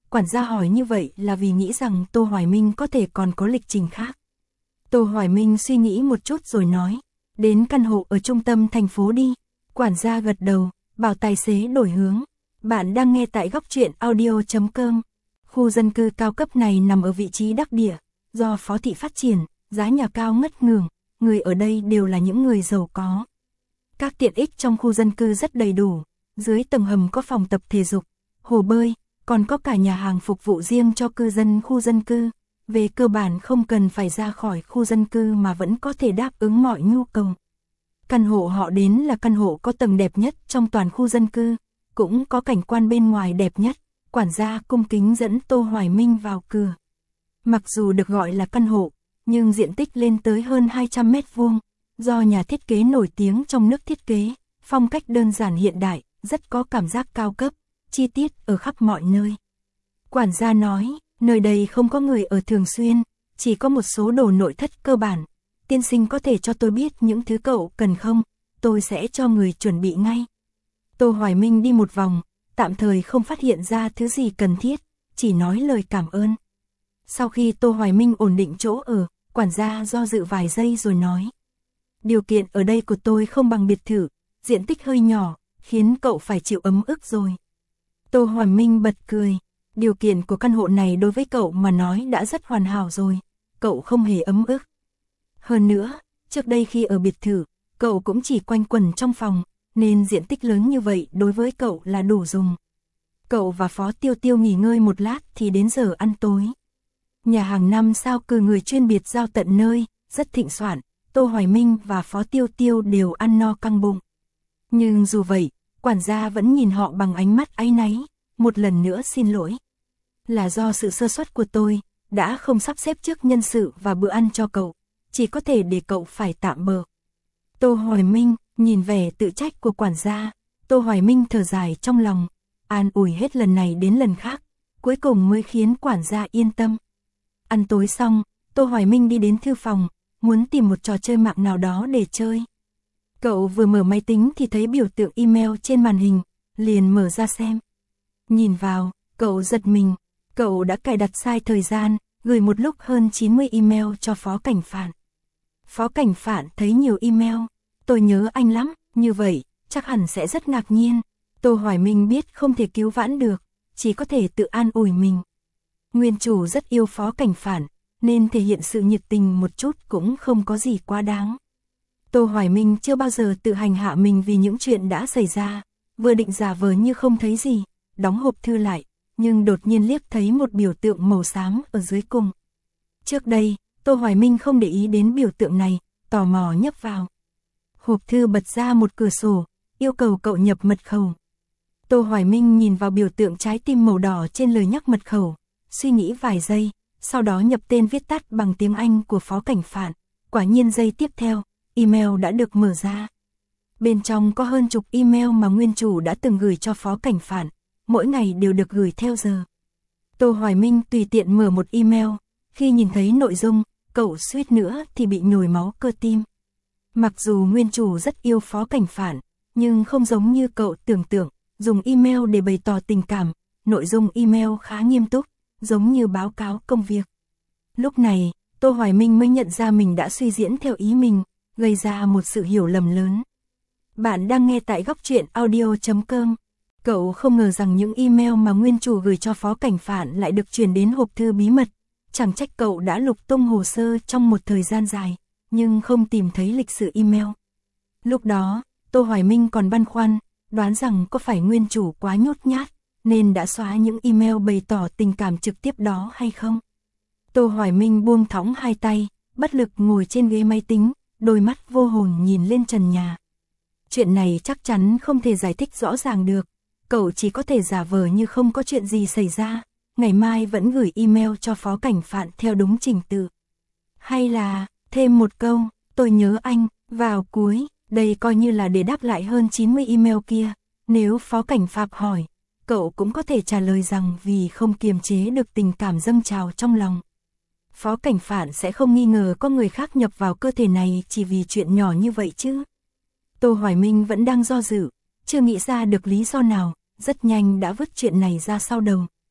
quản gia hỏi như vậy là vì nghĩ rằng Tô Hoài Minh có thể còn có lịch trình khác. Tô Hoài Minh suy nghĩ một chút rồi nói, đến căn hộ ở trung tâm thành phố đi. Quản gia gật đầu, bảo tài xế đổi hướng. Bạn đang nghe tại góc truyện audio chấm com. Khu dân cư cao cấp này nằm ở vị trí đắc địa, do Phó thị phát triển, giá nhà cao ngất ngường, người ở đây đều là những người giàu có. Các tiện ích trong khu dân cư rất đầy đủ, dưới tầng hầm có phòng tập thể dục, hồ bơi, còn có cả nhà hàng phục vụ riêng cho cư dân khu dân cư. Về cơ bản không cần phải ra khỏi khu dân cư mà vẫn có thể đáp ứng mọi nhu cầu. Căn hộ họ đến là căn hộ có tầng đẹp nhất trong toàn khu dân cư, cũng có cảnh quan bên ngoài đẹp nhất. Quản gia cung kính dẫn Tô Hoài Minh vào cửa. Mặc dù được gọi là căn hộ, nhưng diện tích lên tới hơn hai trăm mét vuông, do nhà thiết kế nổi tiếng trong nước thiết kế, phong cách đơn giản hiện đại, rất có cảm giác cao cấp, chi tiết ở khắp mọi nơi. Quản gia nói, nơi đây không có người ở thường xuyên, chỉ có một số đồ nội thất cơ bản. Tiên sinh có thể cho tôi biết những thứ cậu cần không? Tôi sẽ cho người chuẩn bị ngay. Tô Hoài Minh đi một vòng, tạm thời không phát hiện ra thứ gì cần thiết, chỉ nói lời cảm ơn. Sau khi Tô Hoài Minh ổn định chỗ ở, quản gia do dự vài giây rồi nói. Điều kiện ở đây của tôi không bằng biệt thự, diện tích hơi nhỏ, khiến cậu phải chịu ấm ức rồi. Tô Hoài Minh bật cười. Điều kiện của căn hộ này đối với cậu mà nói đã rất hoàn hảo rồi, cậu không hề ấm ức. Hơn nữa, trước đây khi ở biệt thự, cậu cũng chỉ quanh quẩn trong phòng, nên diện tích lớn như vậy đối với cậu là đủ dùng. Cậu và Phó Tiêu Tiêu nghỉ ngơi một lát thì đến giờ ăn tối. Nhà hàng năm sao cử người chuyên biệt giao tận nơi, rất thịnh soạn, Tô Hoài Minh và Phó Tiêu Tiêu đều ăn no căng bụng. Nhưng dù vậy, quản gia vẫn nhìn họ bằng ánh mắt áy náy, một lần nữa xin lỗi. Là do sự sơ suất của tôi, đã không sắp xếp trước nhân sự và bữa ăn cho cậu, chỉ có thể để cậu phải tạm bợ. Tô Hoài Minh nhìn vẻ tự trách của quản gia, Tô Hoài Minh thở dài trong lòng, an ủi hết lần này đến lần khác, cuối cùng mới khiến quản gia yên tâm. Ăn tối xong, Tô Hoài Minh đi đến thư phòng, muốn tìm một trò chơi mạng nào đó để chơi. Cậu vừa mở máy tính thì thấy biểu tượng email trên màn hình, liền mở ra xem. Nhìn vào, cậu giật mình, cậu đã cài đặt sai thời gian, gửi một lúc hơn chín mươi email cho Phó Cảnh Phạn. Phó Cảnh Phạn thấy nhiều email, tôi nhớ anh lắm, như vậy, chắc hẳn sẽ rất ngạc nhiên. Tô Hoài Minh biết không thể cứu vãn được, chỉ có thể tự an ủi mình. Nguyên chủ rất yêu Phó Cảnh Phạn, nên thể hiện sự nhiệt tình một chút cũng không có gì quá đáng. Tô Hoài Minh chưa bao giờ tự hành hạ mình vì những chuyện đã xảy ra, vừa định giả vờ như không thấy gì, đóng hộp thư lại, nhưng đột nhiên liếc thấy một biểu tượng màu xám ở dưới cùng. Trước đây, Tô Hoài Minh không để ý đến biểu tượng này, tò mò nhấp vào. Hộp thư bật ra một cửa sổ, yêu cầu cậu nhập mật khẩu. Tô Hoài Minh nhìn vào biểu tượng trái tim màu đỏ trên lời nhắc mật khẩu, suy nghĩ vài giây, sau đó nhập tên viết tắt bằng tiếng Anh của Phó Cảnh Phạn. Quả nhiên giây tiếp theo, email đã được mở ra. Bên trong có hơn chục email mà nguyên chủ đã từng gửi cho Phó Cảnh Phạn, mỗi ngày đều được gửi theo giờ. Tô Hoài Minh tùy tiện mở một email, khi nhìn thấy nội dung, cậu suýt nữa thì bị nhồi máu cơ tim. Mặc dù nguyên chủ rất yêu Phó Cảnh Phạn, nhưng không giống như cậu tưởng tượng, dùng email để bày tỏ tình cảm, nội dung email khá nghiêm túc, giống như báo cáo công việc. Lúc này, Tô Hoài Minh mới nhận ra mình đã suy diễn theo ý mình, gây ra một sự hiểu lầm lớn. Bạn đang nghe tại góc truyện audio chấm com. Cậu không ngờ rằng những email mà nguyên chủ gửi cho Phó Cảnh Phạn lại được truyền đến hộp thư bí mật. Chẳng trách cậu đã lục tung hồ sơ trong một thời gian dài, nhưng không tìm thấy lịch sử email. Lúc đó, Tô Hoài Minh còn băn khoăn, đoán rằng có phải nguyên chủ quá nhút nhát, nên đã xóa những email bày tỏ tình cảm trực tiếp đó hay không? Tô Hoài Minh buông thõng hai tay, bất lực ngồi trên ghế máy tính, đôi mắt vô hồn nhìn lên trần nhà. Chuyện này chắc chắn không thể giải thích rõ ràng được, cậu chỉ có thể giả vờ như không có chuyện gì xảy ra, ngày mai vẫn gửi email cho Phó Cảnh Phạn theo đúng trình tự. Hay là, thêm một câu, tôi nhớ anh, vào cuối, đây coi như là để đáp lại hơn chín mươi email kia, nếu Phó Cảnh Phạn hỏi, cậu cũng có thể trả lời rằng vì không kiềm chế được tình cảm dâng trào trong lòng. Phó Cảnh Phạn sẽ không nghi ngờ có người khác nhập vào cơ thể này chỉ vì chuyện nhỏ như vậy chứ. Tô Hoài Minh vẫn đang do dự, chưa nghĩ ra được lý do nào, rất nhanh đã vứt chuyện này ra sau đầu.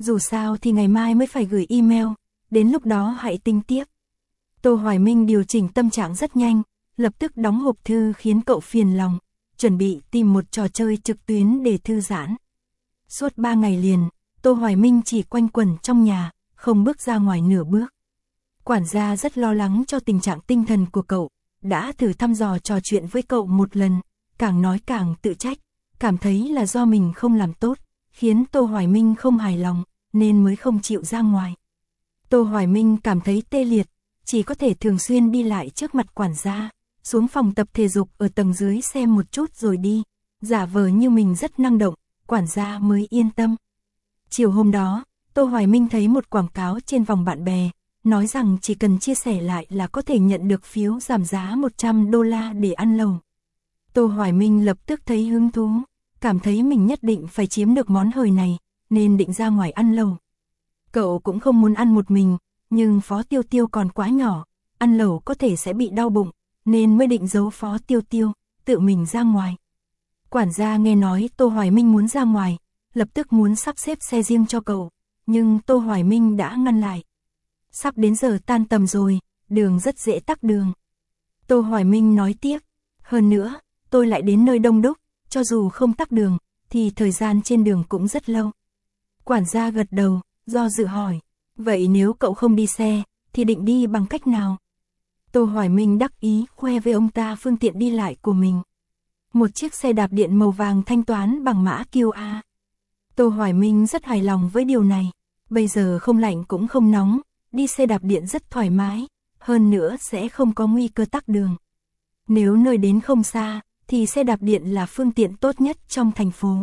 Dù sao thì ngày mai mới phải gửi email, đến lúc đó hãy tính tiếp. Tô Hoài Minh điều chỉnh tâm trạng rất nhanh, lập tức đóng hộp thư khiến cậu phiền lòng, chuẩn bị tìm một trò chơi trực tuyến để thư giãn. Suốt ba ngày liền, Tô Hoài Minh chỉ quanh quẩn trong nhà, không bước ra ngoài nửa bước. Quản gia rất lo lắng cho tình trạng tinh thần của cậu, đã thử thăm dò trò chuyện với cậu một lần, càng nói càng tự trách, cảm thấy là do mình không làm tốt, khiến Tô Hoài Minh không hài lòng, nên mới không chịu ra ngoài. Tô Hoài Minh cảm thấy tê liệt, chỉ có thể thường xuyên đi lại trước mặt quản gia, xuống phòng tập thể dục ở tầng dưới xem một chút rồi đi, giả vờ như mình rất năng động, quản gia mới yên tâm. Chiều hôm đó, Tô Hoài Minh thấy một quảng cáo trên vòng bạn bè, nói rằng chỉ cần chia sẻ lại là có thể nhận được phiếu giảm giá một trăm đô la để ăn lẩu. Tô Hoài Minh lập tức thấy hứng thú, cảm thấy mình nhất định phải chiếm được món hời này, nên định ra ngoài ăn lẩu. Cậu cũng không muốn ăn một mình, nhưng Phó Tiêu Tiêu còn quá nhỏ, ăn lẩu có thể sẽ bị đau bụng, nên mới định giấu Phó Tiêu Tiêu, tự mình ra ngoài. Quản gia nghe nói Tô Hoài Minh muốn ra ngoài, lập tức muốn sắp xếp xe riêng cho cậu, nhưng Tô Hoài Minh đã ngăn lại. Sắp đến giờ tan tầm rồi, đường rất dễ tắc đường. Tô Hoài Minh nói tiếp, hơn nữa, tôi lại đến nơi đông đúc, cho dù không tắc đường, thì thời gian trên đường cũng rất lâu. Quản gia gật đầu, do dự hỏi, vậy nếu cậu không đi xe, thì định đi bằng cách nào? Tô Hoài Minh đắc ý khoe với ông ta phương tiện đi lại của mình. Một chiếc xe đạp điện màu vàng thanh toán bằng mã quy rờ. Tô Hoài Minh rất hài lòng với điều này, bây giờ không lạnh cũng không nóng, đi xe đạp điện rất thoải mái, hơn nữa sẽ không có nguy cơ tắc đường. Nếu nơi đến không xa, thì xe đạp điện là phương tiện tốt nhất trong thành phố.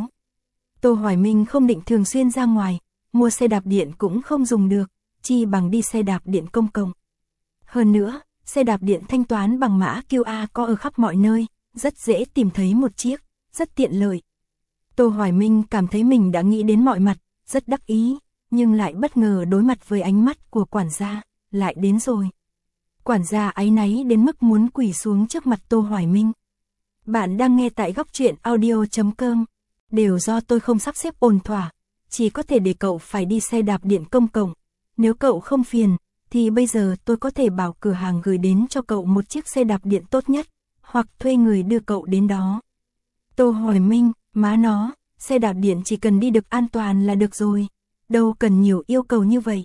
Tô Hoài Minh không định thường xuyên ra ngoài, mua xe đạp điện cũng không dùng được, chi bằng đi xe đạp điện công cộng. Hơn nữa, xe đạp điện thanh toán bằng mã quy rờ có ở khắp mọi nơi, rất dễ tìm thấy một chiếc, rất tiện lợi. Tô Hoài Minh cảm thấy mình đã nghĩ đến mọi mặt, rất đắc ý, nhưng lại bất ngờ đối mặt với ánh mắt của quản gia, lại đến rồi. Quản gia áy náy đến mức muốn quỳ xuống trước mặt Tô Hoài Minh. Bạn đang nghe tại góc truyện audio chấm com, đều do tôi không sắp xếp ổn thỏa, chỉ có thể để cậu phải đi xe đạp điện công cộng. Nếu cậu không phiền, thì bây giờ tôi có thể bảo cửa hàng gửi đến cho cậu một chiếc xe đạp điện tốt nhất, hoặc thuê người đưa cậu đến đó. Tô Hoài Minh, má nó, xe đạp điện chỉ cần đi được an toàn là được rồi, đâu cần nhiều yêu cầu như vậy.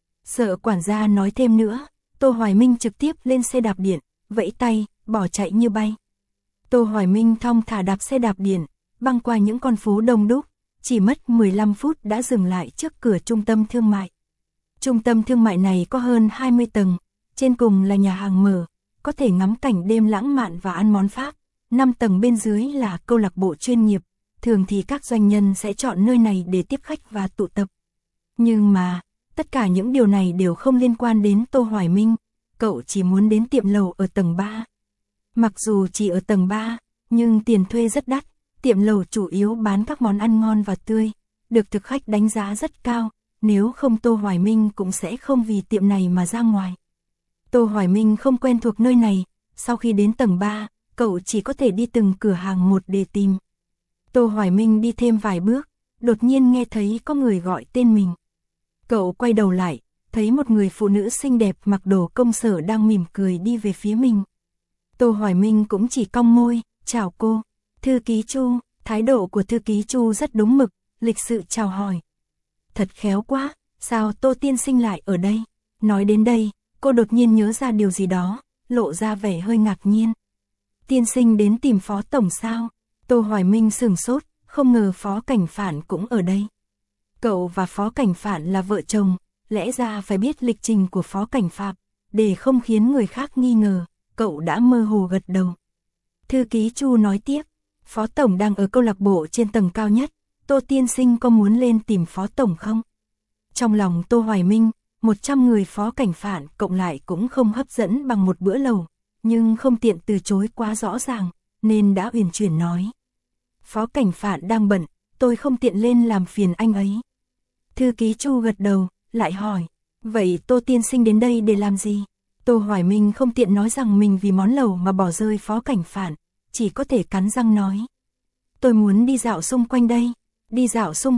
Sợ quản gia nói thêm nữa, Tô Hoài Minh trực tiếp lên xe đạp điện, vẫy tay, bỏ chạy như bay. Tô Hoài Minh thong thả đạp xe đạp điện, băng qua những con phố đông đúc, chỉ mất mười lăm phút đã dừng lại trước cửa trung tâm thương mại. Trung tâm thương mại này có hơn hai mươi tầng, trên cùng là nhà hàng mở, có thể ngắm cảnh đêm lãng mạn và ăn món Pháp. năm tầng bên dưới là câu lạc bộ chuyên nghiệp, thường thì các doanh nhân sẽ chọn nơi này để tiếp khách và tụ tập. Nhưng mà, tất cả những điều này đều không liên quan đến Tô Hoài Minh, cậu chỉ muốn đến tiệm lẩu ở tầng ba. Mặc dù chỉ ở tầng ba, nhưng tiền thuê rất đắt, tiệm lẩu chủ yếu bán các món ăn ngon và tươi, được thực khách đánh giá rất cao, nếu không Tô Hoài Minh cũng sẽ không vì tiệm này mà ra ngoài. Tô Hoài Minh không quen thuộc nơi này, sau khi đến tầng ba, cậu chỉ có thể đi từng cửa hàng một để tìm. Tô Hoài Minh đi thêm vài bước, đột nhiên nghe thấy có người gọi tên mình. Cậu quay đầu lại, thấy một người phụ nữ xinh đẹp mặc đồ công sở đang mỉm cười đi về phía mình. Tô Hoài Minh cũng chỉ cong môi, chào cô, thư ký Chu, thái độ của thư ký Chu rất đúng mực, lịch sự chào hỏi. Thật khéo quá, sao Tô tiên sinh lại ở đây? Nói đến đây, cô đột nhiên nhớ ra điều gì đó, lộ ra vẻ hơi ngạc nhiên. Tiên sinh đến tìm Phó Tổng sao? Tô Hoài Minh sửng sốt, không ngờ Phó Cảnh Phản cũng ở đây. Cậu và Phó Cảnh Phản là vợ chồng, lẽ ra phải biết lịch trình của Phó Cảnh Phạt, để không khiến người khác nghi ngờ, cậu đã mơ hồ gật đầu. Thư ký Chu nói tiếp, Phó Tổng đang ở câu lạc bộ trên tầng cao nhất, Tô tiên sinh có muốn lên tìm Phó Tổng không? Trong lòng Tô Hoài Minh, một trăm người Phó Cảnh Phản cộng lại cũng không hấp dẫn bằng một bữa lẩu, nhưng không tiện từ chối quá rõ ràng, nên đã uyển chuyển nói. Phó Cảnh Phản đang bận, tôi không tiện lên làm phiền anh ấy. Thư ký Chu gật đầu, lại hỏi, vậy Tô tiên sinh đến đây để làm gì? Tô Hoài Minh không tiện nói rằng mình vì món lẩu mà bỏ rơi Phó Cảnh Phản, chỉ có thể cắn răng nói. Tôi muốn đi dạo xung quanh đây. Đi dạo xung quanh,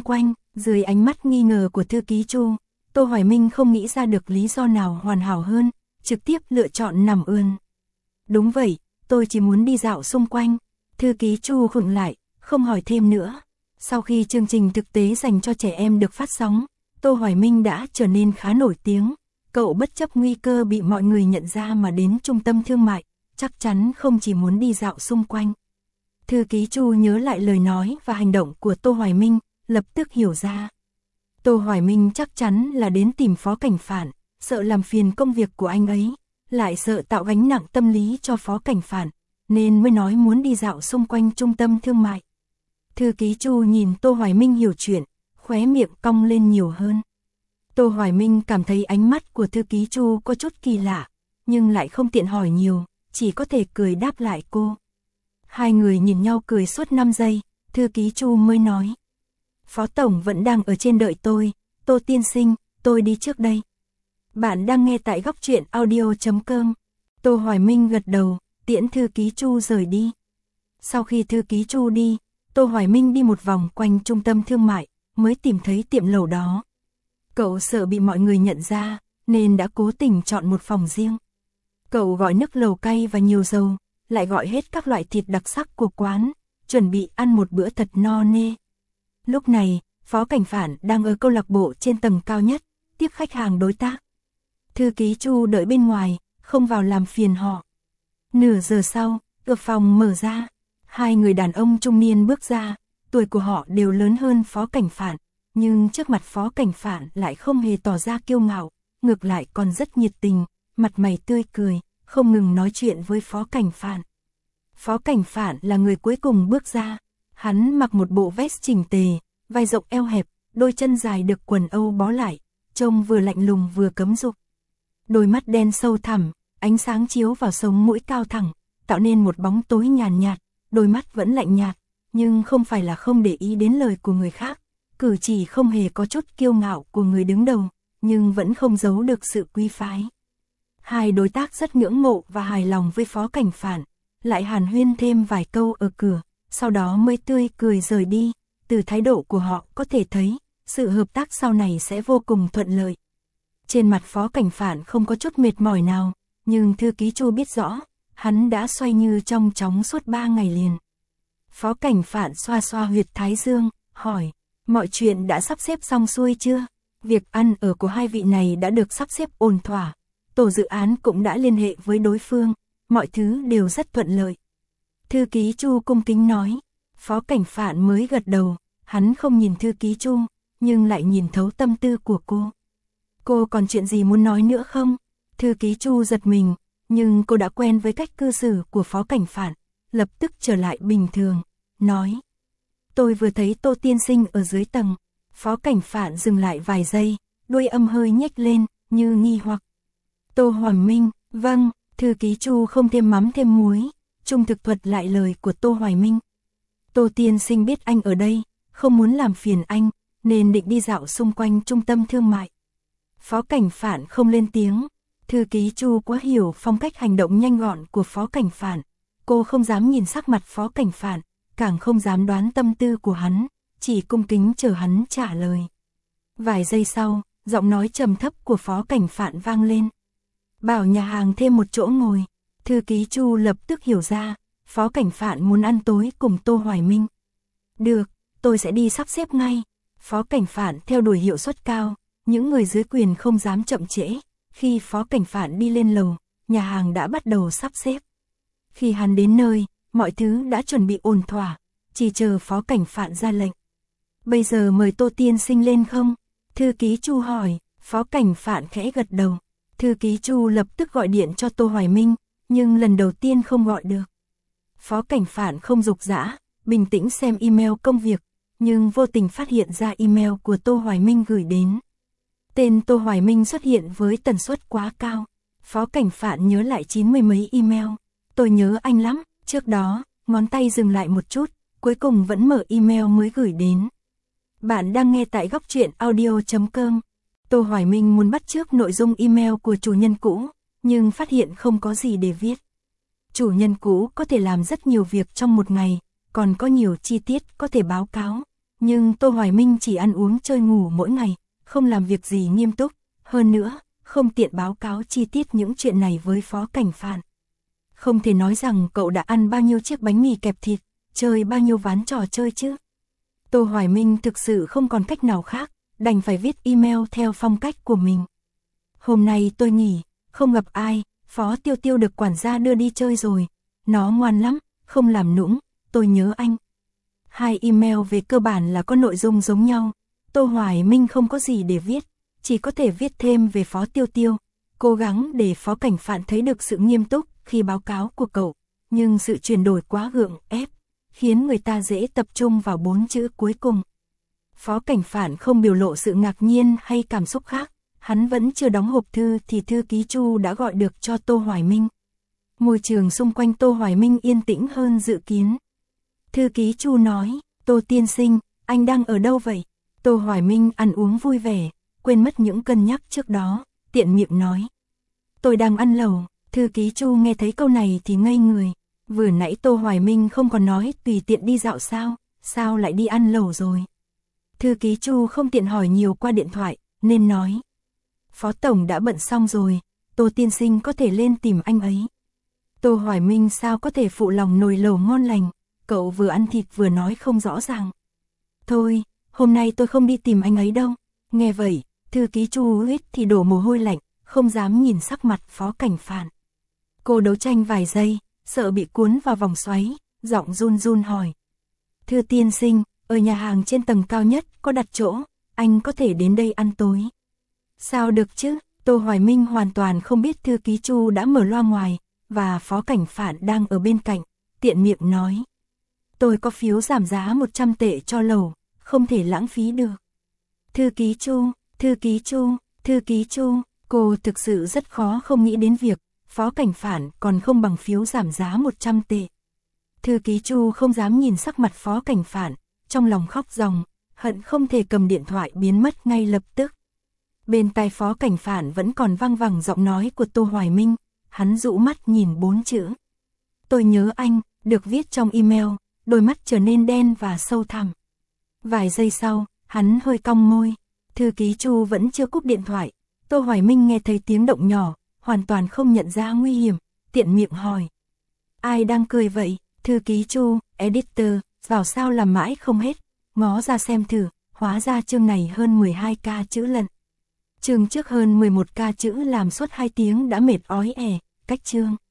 Dưới ánh mắt nghi ngờ của thư ký Chu, Tô Hoài Minh không nghĩ ra được lý do nào hoàn hảo hơn, trực tiếp lựa chọn nằm ươn. Đúng vậy, tôi chỉ muốn đi dạo xung quanh. Thư ký Chu khựng lại, không hỏi thêm nữa. Sau khi chương trình thực tế dành cho trẻ em được phát sóng, Tô Hoài Minh đã trở nên khá nổi tiếng. Cậu bất chấp nguy cơ bị mọi người nhận ra mà đến trung tâm thương mại, chắc chắn không chỉ muốn đi dạo xung quanh. Thư ký Chu nhớ lại lời nói và hành động của Tô Hoài Minh, lập tức hiểu ra. Tô Hoài Minh chắc chắn là đến tìm Phó Cảnh Phản, sợ làm phiền công việc của anh ấy, lại sợ tạo gánh nặng tâm lý cho Phó Cảnh Phản, nên mới nói muốn đi dạo xung quanh trung tâm thương mại. Thư ký Chu nhìn Tô Hoài Minh hiểu chuyện, khóe miệng cong lên nhiều hơn. Tô Hoài Minh cảm thấy ánh mắt của thư ký Chu có chút kỳ lạ, nhưng lại không tiện hỏi nhiều, chỉ có thể cười đáp lại cô. Hai người nhìn nhau cười suốt năm giây, thư ký Chu mới nói. Phó Tổng vẫn đang ở trên đợi tôi, Tô tiên sinh, tôi đi trước đây. Bạn đang nghe tại góc truyện audio chấm com. Tô Hoài Minh gật đầu, tiễn thư ký Chu rời đi. Sau khi thư ký Chu đi, Tô Hoài Minh đi một vòng quanh trung tâm thương mại, mới tìm thấy tiệm lẩu đó. Cậu sợ bị mọi người nhận ra, nên đã cố tình chọn một phòng riêng. Cậu gọi nước lẩu cay và nhiều dầu, lại gọi hết các loại thịt đặc sắc của quán, chuẩn bị ăn một bữa thật no nê. Lúc này, Phó Cảnh Phản đang ở câu lạc bộ trên tầng cao nhất, tiếp khách hàng đối tác. Thư ký Chu đợi bên ngoài, không vào làm phiền họ. Nửa giờ sau, cửa phòng mở ra, hai người đàn ông trung niên bước ra, tuổi của họ đều lớn hơn Phó Cảnh Phản, nhưng trước mặt Phó Cảnh Phản lại không hề tỏ ra kiêu ngạo, ngược lại còn rất nhiệt tình, mặt mày tươi cười, không ngừng nói chuyện với Phó Cảnh Phản. Phó Cảnh Phản là người cuối cùng bước ra, hắn mặc một bộ vest chỉnh tề, vai rộng eo hẹp, đôi chân dài được quần âu bó lại, trông vừa lạnh lùng vừa cấm dục. Đôi mắt đen sâu thẳm, ánh sáng chiếu vào sống mũi cao thẳng, tạo nên một bóng tối nhàn nhạt, đôi mắt vẫn lạnh nhạt, nhưng không phải là không để ý đến lời của người khác, cử chỉ không hề có chút kiêu ngạo của người đứng đầu, nhưng vẫn không giấu được sự quý phái. Hai đối tác rất ngưỡng mộ và hài lòng với Phó Cảnh Phản, lại hàn huyên thêm vài câu ở cửa, sau đó mới tươi cười rời đi, từ thái độ của họ có thể thấy, sự hợp tác sau này sẽ vô cùng thuận lợi. Trên mặt Phó Cảnh Phản không có chút mệt mỏi nào, nhưng thư ký Chu biết rõ, hắn đã xoay như trong chóng suốt ba ngày liền. Phó Cảnh Phản xoa xoa huyệt thái dương, hỏi, mọi chuyện đã sắp xếp xong xuôi chưa? Việc ăn ở của hai vị này đã được sắp xếp ổn thỏa, tổ dự án cũng đã liên hệ với đối phương, mọi thứ đều rất thuận lợi. Thư ký Chu cung kính nói, Phó Cảnh Phản mới gật đầu, hắn không nhìn thư ký Chu, nhưng lại nhìn thấu tâm tư của cô. Cô còn chuyện gì muốn nói nữa không? Thư ký Chu giật mình, nhưng cô đã quen với cách cư xử của Phó Cảnh Phản, lập tức trở lại bình thường, nói. Tôi vừa thấy Tô tiên sinh ở dưới tầng. Phó Cảnh Phản dừng lại vài giây, đuôi âm hơi nhếch lên, như nghi hoặc. Tô Hoài Minh, vâng, thư ký Chu không thêm mắm thêm muối, trung thực thuật lại lời của Tô Hoài Minh. Tô tiên sinh biết anh ở đây, không muốn làm phiền anh, nên định đi dạo xung quanh trung tâm thương mại. Phó Cảnh Phản không lên tiếng, thư ký Chu quá hiểu phong cách hành động nhanh gọn của Phó Cảnh Phản. Cô không dám nhìn sắc mặt Phó Cảnh Phản, càng không dám đoán tâm tư của hắn, chỉ cung kính chờ hắn trả lời. Vài giây sau, giọng nói trầm thấp của Phó Cảnh Phản vang lên. Bảo nhà hàng thêm một chỗ ngồi. Thư ký Chu lập tức hiểu ra, Phó Cảnh Phản muốn ăn tối cùng Tô Hoài Minh. Được, tôi sẽ đi sắp xếp ngay. Phó Cảnh Phản theo đuổi hiệu suất cao, những người dưới quyền không dám chậm trễ. Khi Phó Cảnh Phản đi lên lầu, nhà hàng đã bắt đầu sắp xếp. Khi hắn đến nơi, mọi thứ đã chuẩn bị ổn thỏa, chỉ chờ Phó Cảnh Phản ra lệnh. Bây giờ mời Tô tiên sinh lên không? Thư ký Chu hỏi. Phó Cảnh Phản khẽ gật đầu. Thư ký Chu lập tức gọi điện cho Tô Hoài Minh, nhưng lần đầu tiên không gọi được. Phó Cảnh Phản không dục dã, bình tĩnh xem email công việc, nhưng vô tình phát hiện ra email của Tô Hoài Minh gửi đến. Tên Tô Hoài Minh xuất hiện với tần suất quá cao. Phó Cảnh Phản nhớ lại chín mươi mấy email. Tôi nhớ anh lắm, trước đó, ngón tay dừng lại một chút, cuối cùng vẫn mở email mới gửi đến. Bạn đang nghe tại góc truyện audio chấm com. Tô Hoài Minh muốn bắt chước nội dung email của chủ nhân cũ, nhưng phát hiện không có gì để viết. Chủ nhân cũ có thể làm rất nhiều việc trong một ngày, còn có nhiều chi tiết có thể báo cáo, Nhưng Tô Hoài Minh chỉ ăn uống chơi ngủ mỗi ngày, không làm việc gì nghiêm túc, hơn nữa, không tiện báo cáo chi tiết những chuyện này với Phó Cảnh Phạn. Không thể nói rằng cậu đã ăn bao nhiêu chiếc bánh mì kẹp thịt, chơi bao nhiêu ván trò chơi chứ. Tô Hoài Minh thực sự không còn cách nào khác, đành phải viết email theo phong cách của mình. Hôm nay tôi nghỉ, không gặp ai, Phó Tiêu Tiêu được quản gia đưa đi chơi rồi. Nó ngoan lắm, không làm nũng, tôi nhớ anh. Hai email về cơ bản là có nội dung giống nhau. Tô Hoài Minh không có gì để viết, chỉ có thể viết thêm về Phó Tiêu Tiêu, cố gắng để Phó Cảnh Phạn thấy được sự nghiêm túc khi báo cáo của cậu, nhưng sự chuyển đổi quá gượng ép, khiến người ta dễ tập trung vào bốn chữ cuối cùng. Phó Cảnh Phạn không biểu lộ sự ngạc nhiên hay cảm xúc khác, hắn vẫn chưa đóng hộp thư thì thư ký Chu đã gọi được cho Tô Hoài Minh. Môi trường xung quanh Tô Hoài Minh yên tĩnh hơn dự kiến. Thư ký Chu nói, Tô tiên sinh, anh đang ở đâu vậy? Tô Hoài Minh ăn uống vui vẻ, quên mất những cân nhắc trước đó, tiện miệng nói. Tôi đang ăn lẩu. Thư ký Chu nghe thấy câu này thì ngây người. Vừa nãy Tô Hoài Minh không còn nói tùy tiện đi dạo sao, sao lại đi ăn lẩu rồi? Thư ký Chu không tiện hỏi nhiều qua điện thoại, nên nói. Phó Tổng đã bận xong rồi, Tô tiên sinh có thể lên tìm anh ấy. Tô Hoài Minh sao có thể phụ lòng nồi lẩu ngon lành, cậu vừa ăn thịt vừa nói không rõ ràng. Thôi, hôm nay tôi không đi tìm anh ấy đâu. Nghe vậy, thư ký Chu hít thì đổ mồ hôi lạnh, không dám nhìn sắc mặt Phó Cảnh Phạn. Cô đấu tranh vài giây, sợ bị cuốn vào vòng xoáy, giọng run run hỏi. Thưa tiên sinh, ở nhà hàng trên tầng cao nhất có đặt chỗ, anh có thể đến đây ăn tối. Sao được chứ, Tô Hoài Minh hoàn toàn không biết thư ký Chu đã mở loa ngoài, và Phó Cảnh Phạn đang ở bên cạnh, tiện miệng nói. Tôi có phiếu giảm giá một trăm tệ cho lẩu, không thể lãng phí được. Thư ký Chu, thư ký Chu, thư ký Chu, cô thực sự rất khó không nghĩ đến việc Phó Cảnh Phạn còn không bằng phiếu giảm giá một trăm tệ. Thư ký Chu không dám nhìn sắc mặt Phó Cảnh Phạn, trong lòng khóc ròng, hận không thể cầm điện thoại biến mất ngay lập tức. Bên tai Phó Cảnh Phạn vẫn còn vang vẳng giọng nói của Tô Hoài Minh, hắn dụ mắt nhìn bốn chữ. Tôi nhớ anh, được viết trong email, đôi mắt trở nên đen và sâu thẳm. Vài giây sau, hắn hơi cong môi, thư ký Chu vẫn chưa cúp điện thoại. Tô Hoài Minh nghe thấy tiếng động nhỏ, hoàn toàn không nhận ra nguy hiểm, tiện miệng hỏi. Ai đang cười vậy? Thư ký Chu, editor, vào sao làm mãi không hết, ngó ra xem thử, hóa ra chương này hơn mười hai ca chữ lận. Chương trước hơn mười một ca chữ làm suốt hai tiếng đã mệt ói ẻ, cách chương.